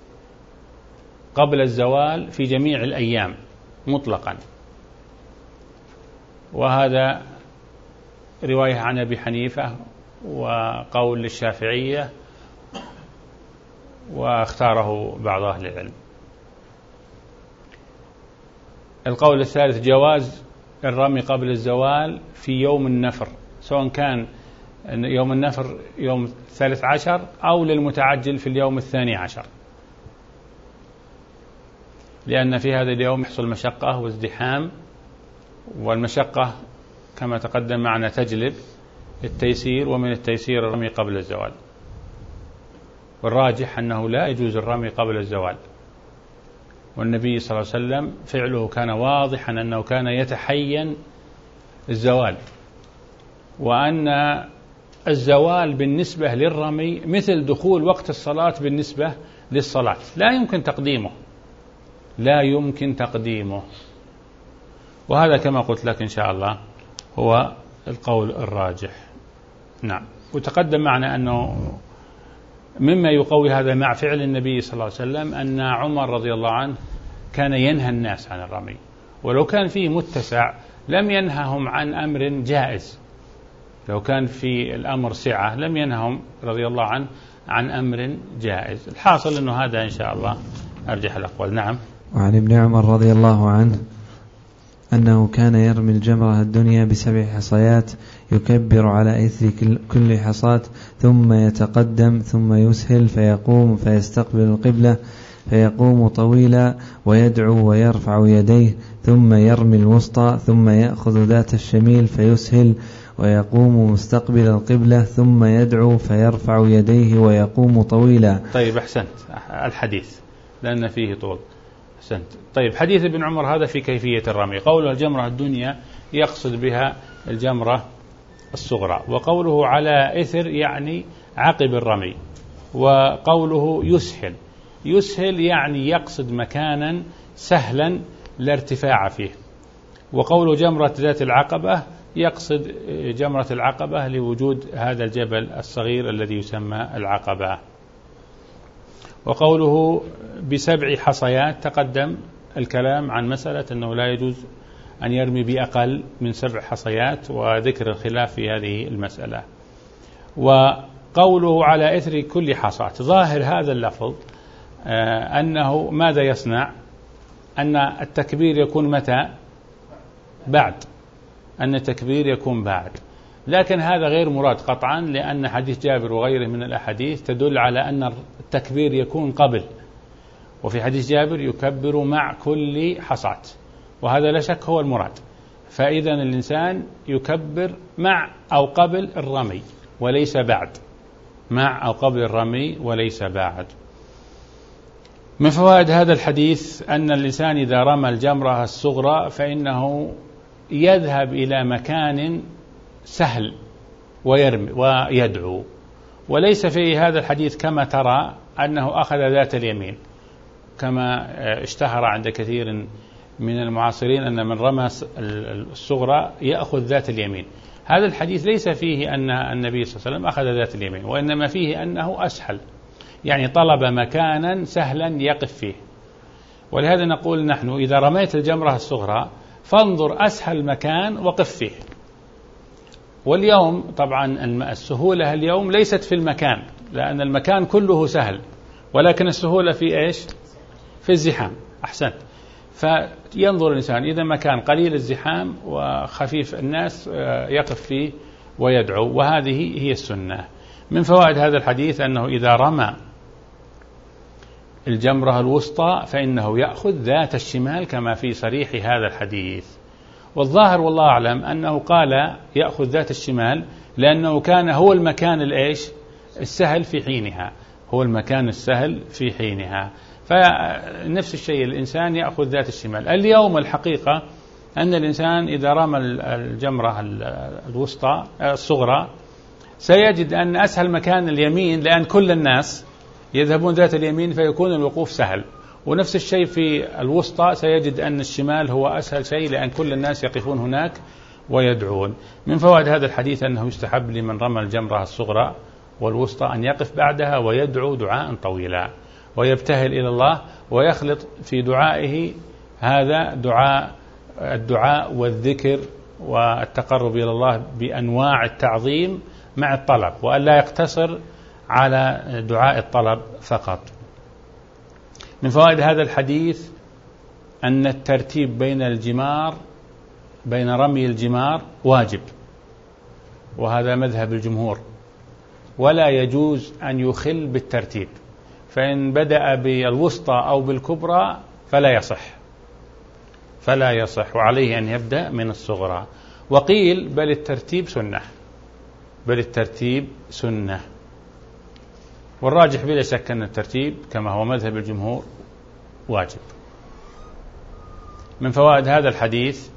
قبل الزوال في جميع الأيام مطلقا، وهذا رواية عن أبي حنيفة وقول للشافعية، واختاره بعض أهل العلم. القول الثالث جواز الرمي قبل الزوال في يوم النفر، سواء كان يوم النفر يوم الثالث عشر أو للمتعجل في اليوم الثاني عشر، لأن في هذا اليوم يحصل مشقة وازدحام، والمشقة كما تقدم معنا تجلب التيسير، ومن التيسير الرمي قبل الزوال. والراجح أنه لا يجوز الرمي قبل الزوال، والنبي صلى الله عليه وسلم فعله كان واضحا أنه كان يتحين الزوال، وأن الزوال بالنسبة للرمي مثل دخول وقت الصلاة بالنسبة للصلاة، لا يمكن تقديمه لا يمكن تقديمه وهذا كما قلت لك إن شاء الله هو القول الراجح. نعم. وتقدم معنا أنه مما يقوي هذا مع فعل النبي صلى الله عليه وسلم أن عمر رضي الله عنه كان ينهى الناس عن الرمي، ولو كان فيه متسع لم ينههم عن أمر جائز، لو كان في الأمر سعة لم ينههم رضي الله عنه عن أمر جائز. الحاصل أنه هذا إن شاء الله أرجح الأقوال. نعم. وعن ابن عمر رضي الله عنه أنه كان يرمي الجمرة الدنيا بسبع حصيات يكبر على إثر كل حصاة، ثم يتقدم ثم يسهل فيقوم فيستقبل القبلة فيقوم طويلا ويدعو ويرفع يديه، ثم يرمي الوسطى ثم يأخذ ذات الشميل فيسهل ويقوم مستقبل القبلة ثم يدعو فيرفع يديه ويقوم طويلا. طيب أحسنت الحديث لأن فيه طول. أحسنت. طيب حديث ابن عمر هذا في كيفية الرمي. قوله الجمرة الدنيا يقصد بها الجمرة الصغرى، وقوله على إثر يعني عقب الرمي، وقوله يسهل يسهل يعني يقصد مكانا سهلا لا ارتفاع فيه، وقوله جمرة ذات العقبة يقصد جمرة العقبة لوجود هذا الجبل الصغير الذي يسمى العقبة. وقوله بسبع حصيات تقدم الكلام عن مسألة أنه لا يجوز أن يرمي بأقل من سبع حصيات، وذكر الخلاف في هذه المسألة. وقوله على إثر كل حصاة، ظاهر هذا اللفظ آه أنه ماذا يصنع؟ أن التكبير يكون متى؟ بعد، أن التكبير يكون بعد، لكن هذا غير مراد قطعا، لأن حديث جابر وغيره من الأحاديث تدل على أن التكبير يكون قبل، وفي حديث جابر يكبر مع كل حصاة، وهذا لا شك هو المراد. فإذا الإنسان يكبر مع أو قبل الرمي وليس بعد، مع أو قبل الرمي وليس بعد. من فوائد هذا الحديث أن الإنسان إذا رمى الجمرة الصغرى فإنه يذهب إلى مكان سهل ويرمي ويدعو، وليس في هذا الحديث كما ترى أنه أخذ ذات اليمين، كما اشتهر عند كثير من المعاصرين أن من رمى الصغرى يأخذ ذات اليمين. هذا الحديث ليس فيه أن النبي صلى الله عليه وسلم أخذ ذات اليمين، وإنما فيه أنه أسهل، يعني طلب مكانا سهلا يقف فيه. ولهذا نقول نحن إذا رميت الجمرة الصغرى فانظر أسهل مكان وقف فيه. واليوم طبعا السهولة اليوم ليست في المكان، لأن المكان كله سهل، ولكن السهولة في إيش؟ في الزحام. أحسنت. فينظر الإنسان إذا مكان قليل الزحام وخفيف الناس يقف فيه ويدعو، وهذه هي السنة. من فوائد هذا الحديث أنه إذا رمى الجمرة الوسطى فإنه يأخذ ذات الشمال كما في صريح هذا الحديث. والظاهر والله أعلم أنه قال يأخذ ذات الشمال لأنه كان هو المكان الإيش السهل في حينها، هو المكان السهل في حينها. فنفس الشيء الإنسان يأخذ ذات الشمال. اليوم الحقيقة أن الإنسان إذا رمى الجمرة الوسطى الصغرى سيجد أن أسهل مكان اليمين، لأن كل الناس يذهبون ذات اليمين فيكون الوقوف سهل. ونفس الشيء في الوسطى سيجد أن الشمال هو أسهل شيء، لأن كل الناس يقفون هناك ويدعون. من فوائد هذا الحديث أنه يستحب لمن رمى الجمرة الصغرى والوسطى أن يقف بعدها ويدعو دعاء طويلا ويبتهل إلى الله، ويخلط في دعائه هذا دعاء الدعاء والذكر والتقرب إلى الله بأنواع التعظيم مع الطلب، وأن لا يقتصر على دعاء الطلب فقط. من فوائد هذا الحديث أن الترتيب بين الجمار بين رمي الجمار واجب، وهذا مذهب الجمهور، ولا يجوز أن يخل بالترتيب، فإن بدأ بالوسطى أو بالكبرى فلا يصح فلا يصح وعليه أن يبدأ من الصغرى. وقيل بل الترتيب سنة بل الترتيب سنة والراجح بلا شك أن الترتيب كما هو مذهب الجمهور واجب. من فوائد هذا الحديث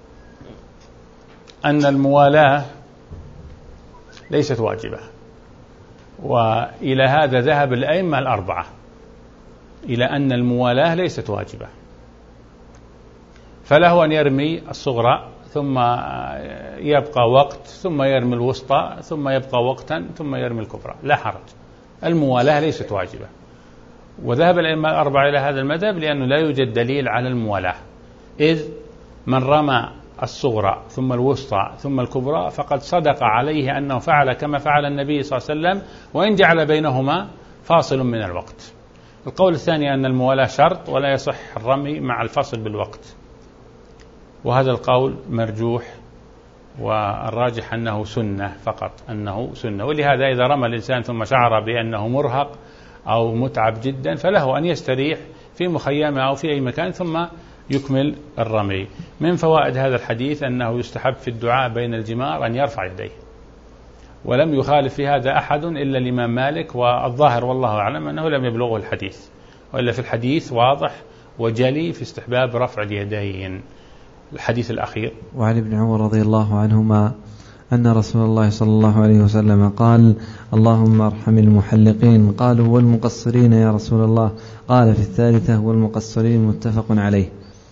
أن الموالاة ليست واجبة، وإلى هذا ذهب الأئمة الأربعة إلى أن الموالاة ليست واجبة، فله أن يرمي الصغرى ثم يبقى وقت ثم يرمي الوسطى ثم يبقى وقتا ثم يرمي الكبرى، لا حرج. الموالاة ليست واجبة، وذهب الأئمة الأربعة إلى هذا المذهب لأنه لا يوجد دليل على الموالاة، إذ من رمى الصغرى ثم الوسطى ثم الكبرى فقد صدق عليه أنه فعل كما فعل النبي صلى الله عليه وسلم، وإن جعل بينهما فاصل من الوقت. القول الثاني أن الموالاة شرط ولا يصح الرمي مع الفصل بالوقت، وهذا القول مرجوح، والراجح أنه سنة فقط، أنه سنة. ولهذا إذا رمى الإنسان ثم شعر بأنه مرهق أو متعب جدا فله أن يستريح في مخيمة أو في أي مكان ثم يكمل الرمي. من فوائد هذا الحديث أنه يستحب في الدعاء بين الجمار أن يرفع يديه، ولم يخالف في هذا أحد إلا الإمام مالك، والظاهر والله أعلم أنه لم يبلغه الحديث، وإلا في الحديث واضح وجلي في استحباب رفع اليدين. الحديث الأخير وعن ابن عمر رضي الله عنهما أن رسول الله صلى الله عليه وسلم قال: اللهم ارحم المحلقين. قالوا: والمقصرين يا رسول الله؟ قال في الثالثة: والمقصرين. متفق عليه.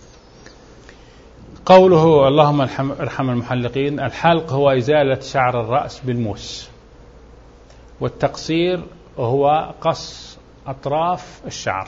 قوله اللهم ارحم المحلقين، الحلق هو إزالة شعر الرأس بالموس، والتقصير هو قص أطراف الشعر.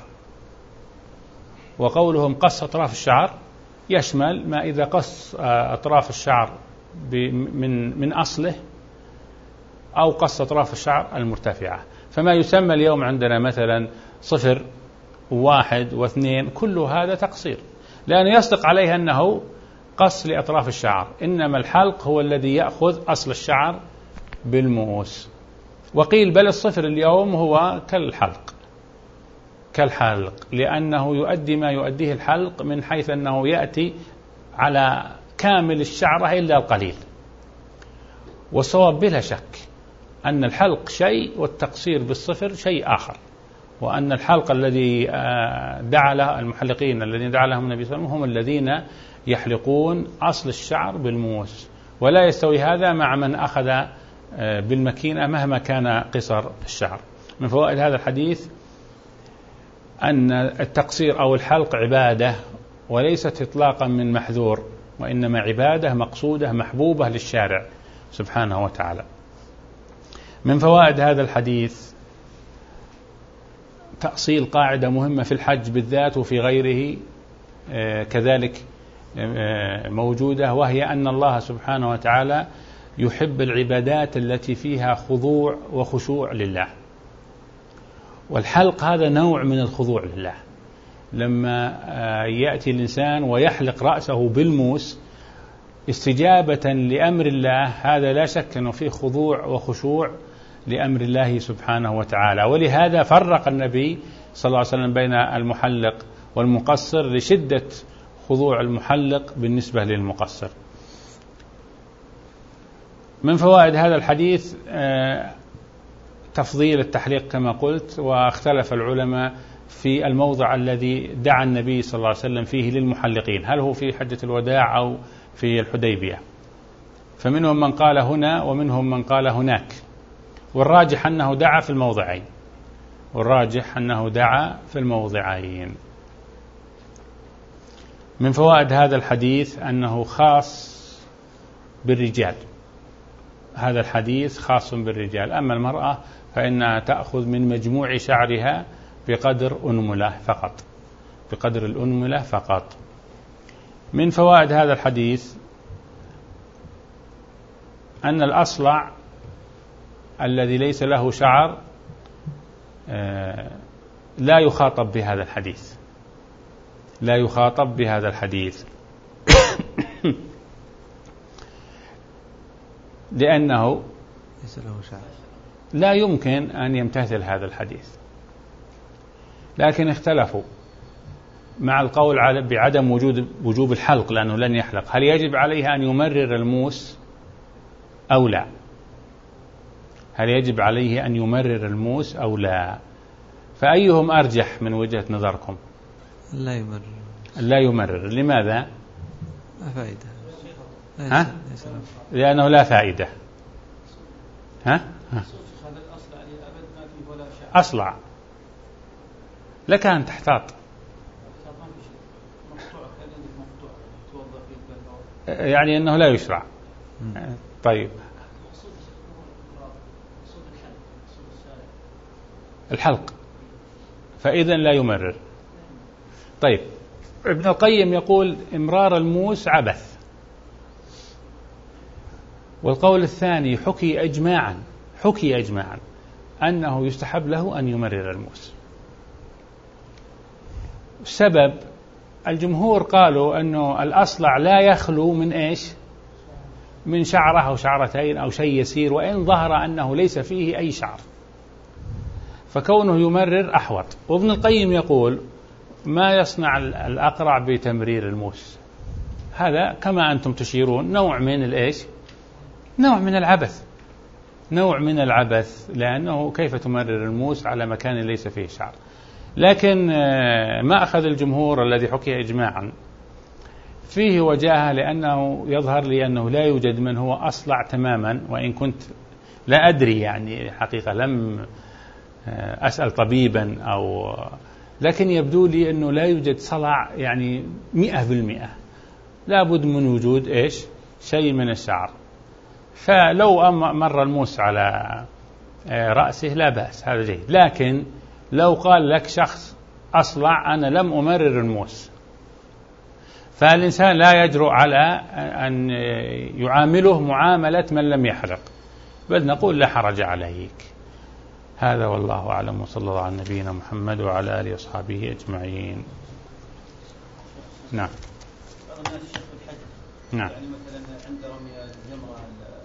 وقولهم قص أطراف الشعر يشمل ما إذا قص أطراف الشعر من من أصله، أو قص أطراف الشعر المرتفعة. فما يسمى اليوم عندنا مثلا صفر واحد واثنين كل هذا تقصير، لأن يصدق عليه أنه قص لأطراف الشعر، إنما الحلق هو الذي يأخذ أصل الشعر بالموس. وقيل بل الصفر اليوم هو كالحلق كالحلق لأنه يؤدي ما يؤديه الحلق من حيث أنه يأتي على كامل الشعرة إلا القليل. والصواب بلا شك أن الحلق شيء والتقصير بالصفر شيء آخر، وأن الحلق الذي دعا له المحلقين الذين دعا لهم النبي صلى الله عليه وسلم هم الذين يحلقون أصل الشعر بالموس، ولا يستوي هذا مع من أخذ بالمكينة مهما كان قصر الشعر. من فوائد هذا الحديث أن التقصير أو الحلق عبادة وليست إطلاقا من محذور، وإنما عبادة مقصودة محبوبة للشارع سبحانه وتعالى. من فوائد هذا الحديث تأصيل قاعدة مهمة في الحج بالذات وفي غيره كذلك موجودة، وهي أن الله سبحانه وتعالى يحب العبادات التي فيها خضوع وخشوع لله، والحلق هذا نوع من الخضوع لله. لما يأتي الإنسان ويحلق رأسه بالموس استجابة لأمر الله، هذا لا شك أنه فيه خضوع وخشوع لأمر الله سبحانه وتعالى. ولهذا فرق النبي صلى الله عليه وسلم بين المحلق والمقصر لشدة خضوع المحلق بالنسبة للمقصر. من فوائد هذا الحديث تفضيل التحليق كما قلت، واختلف العلماء في الموضع الذي دعا النبي صلى الله عليه وسلم فيه للمحلقين، هل هو في حجة الوداع أو في الحديبية؟ فمنهم من قال هنا ومنهم من قال هناك، والراجح أنه دعا في الموضعين والراجح أنه دعا في الموضعين. من فوائد هذا الحديث أنه خاص بالرجال، هذا الحديث خاص بالرجال، أما المرأة فإنها تأخذ من مجموع شعرها بقدر أنملة فقط، بقدر الأنملة فقط. من فوائد هذا الحديث أن الأصلع الذي ليس له شعر لا يخاطب بهذا الحديث، لا يخاطب بهذا الحديث لأنه لا يمكن أن يمتثل هذا الحديث. لكن اختلفوا مع القول على بعدم وجود وجوب الحلق لأنه لن يحلق، هل يجب عليه أن يمرر الموس أو لا؟ هل يجب عليه أن يمرر الموس أو لا؟ فأيهم أرجح من وجهة نظركم؟ لا يمرر. لا يمرر. لماذا؟ لا فائدة. ها؟ لأنه لا فائدة. ها؟ ها؟ أصلع لك أن تحتاط، يعني أنه لا يشرع. طيب الحلق، فإذا لا يمرر. طيب ابن القيم يقول إمرار الموس عبث. والقول الثاني حكي أجماعا حكي أجماعا أنه يستحب له أن يمرر الموس. السبب الجمهور قالوا أنه الأصلع لا يخلو من إيش؟ من شعرة أو شعرتين أو شيء يسير، وإن ظهر أنه ليس فيه أي شعر، فكونه يمرر أحوط. وابن القيم يقول ما يصنع الأقرع بتمرير الموس، هذا كما أنتم تشيرون نوع من الإيش؟ نوع من العبث، نوع من العبث، لأنه كيف تمرر الموس على مكان ليس فيه شعر. لكن ما أخذ الجمهور الذي حكي إجماعا فيه وجاهة، لأنه يظهر لي أنه لا يوجد من هو أصلع تماما، وإن كنت لا أدري يعني حقيقة لم أسأل طبيبا أو، لكن يبدو لي أنه لا يوجد صلع يعني مئة بالمئة، لابد من وجود إيش؟ شيء من الشعر. فلو مر الموس على رأسه لا بأس، هذا جيد. لكن لو قال لك شخص أصلع أنا لم أمرر الموس، فالإنسان لا يجرؤ على أن يعامله معاملة من لم يحلق، بل نقول لا حرج عليك. هذا والله أعلم، وصلى الله على نبينا محمد وعلى آله وأصحابه أجمعين. نعم. نعم. يعني مثلا عند رمي الجمرة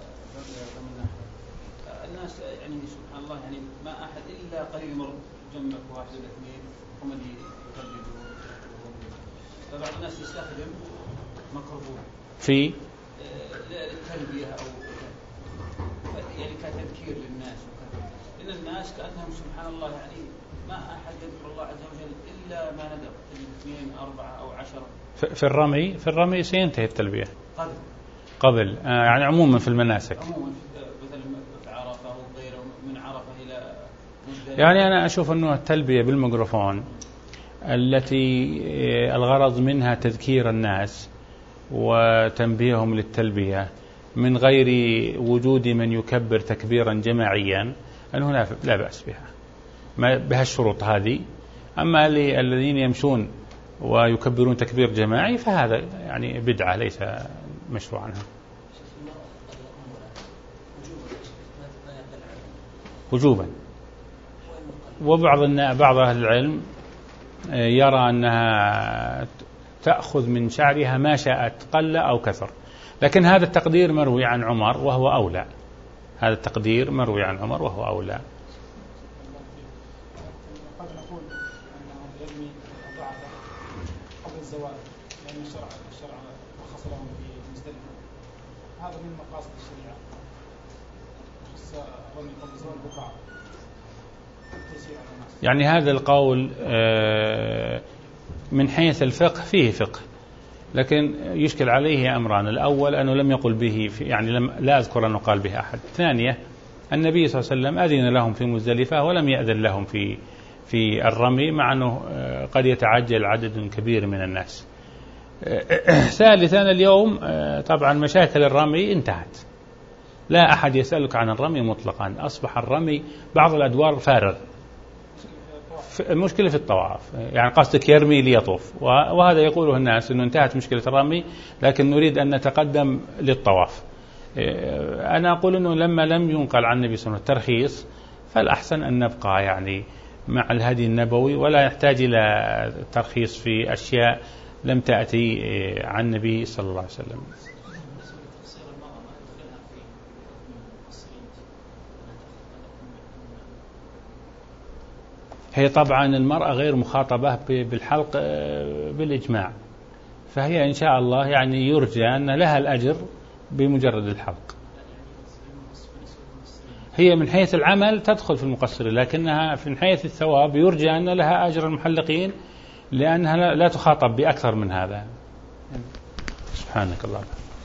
الناس يعني سبحان الله يعني ما أحد إلا قليل يمر جنبك واحد ولا اثنين هم اللي يقلدون، فبعض الناس يستخدم ميكروفون في التلبية أو يعني كتذكير للناس، إن الناس كأنهم سبحان الله يعني ما أحد يذكر الله عز وجل إلا ما ندر اثنين أربعة أو عشرة. في الرمي في الرمي سينتهي التلبية قبل قبل آه يعني عموما في المناسك، عموما مثلا في عرفة أو غيره، من عرفة إلى مزدلفة. يعني أنا أشوف أنه التلبية بالميكروفون التي الغرض منها تذكير الناس وتنبيههم للتلبية من غير وجود من يكبر تكبيرا جماعيا، أنه لا بأس بها بها الشروط هذه. أما الذين يمشون ويكبرون تكبير جماعي فهذا يعني بدعة ليس مشروعا. وجوبا. وبعض بعض أهل العلم يرى أنها تأخذ من شعرها ما شاءت قل أو كثر، لكن هذا التقدير مروي عن عمر وهو أولى، هذا التقدير مروي عن عمر وهو أولى. يرمي الضعفة قبل الزوال لأن الشرع الشرع رخص لهم في مزدلفة، هذا من مقاصد الشريعة خص الرمي قبل الزوال بقعة التيسير على الناس. يعني هذا القول من حيث الفقه فيه فقه، لكن يشكل عليه أمران: الأول أنه لم يقل به، يعني لم لا أذكر أنه قال به أحد. ثانية النبي صلى الله عليه وسلم أذن لهم في مزدلفة ولم يأذن لهم في في الرمي، مع أنه قد يتعجل عدد كبير من الناس. ثالثا اليوم طبعا مشاكل الرمي انتهت، لا أحد يسألك عن الرمي مطلقا، أصبح الرمي بعض الأدوار فارغ. المشكلة في الطواف، يعني قصدك يرمي ليطوف، وهذا يقوله الناس أنه انتهت مشكلة الرمي، لكن نريد أن نتقدم للطواف. أنا أقول أنه لما لم ينقل عن النبي صلى الله عليه وسلم الترخيص، فالأحسن أن نبقى يعني مع الهدي النبوي، ولا يحتاج إلى ترخيص في أشياء لم تأتي عن النبي صلى الله عليه وسلم. هي طبعا المرأة غير مخاطبة بالحلق بالإجماع، فهي إن شاء الله يعني يرجى أن لها الأجر بمجرد الحلق. هي من حيث العمل تدخل في المقصرين، لكنها من حيث الثواب يرجى أن لها أجر المحلقين، لأنها لا تخاطب بأكثر من هذا. سبحانك اللهم.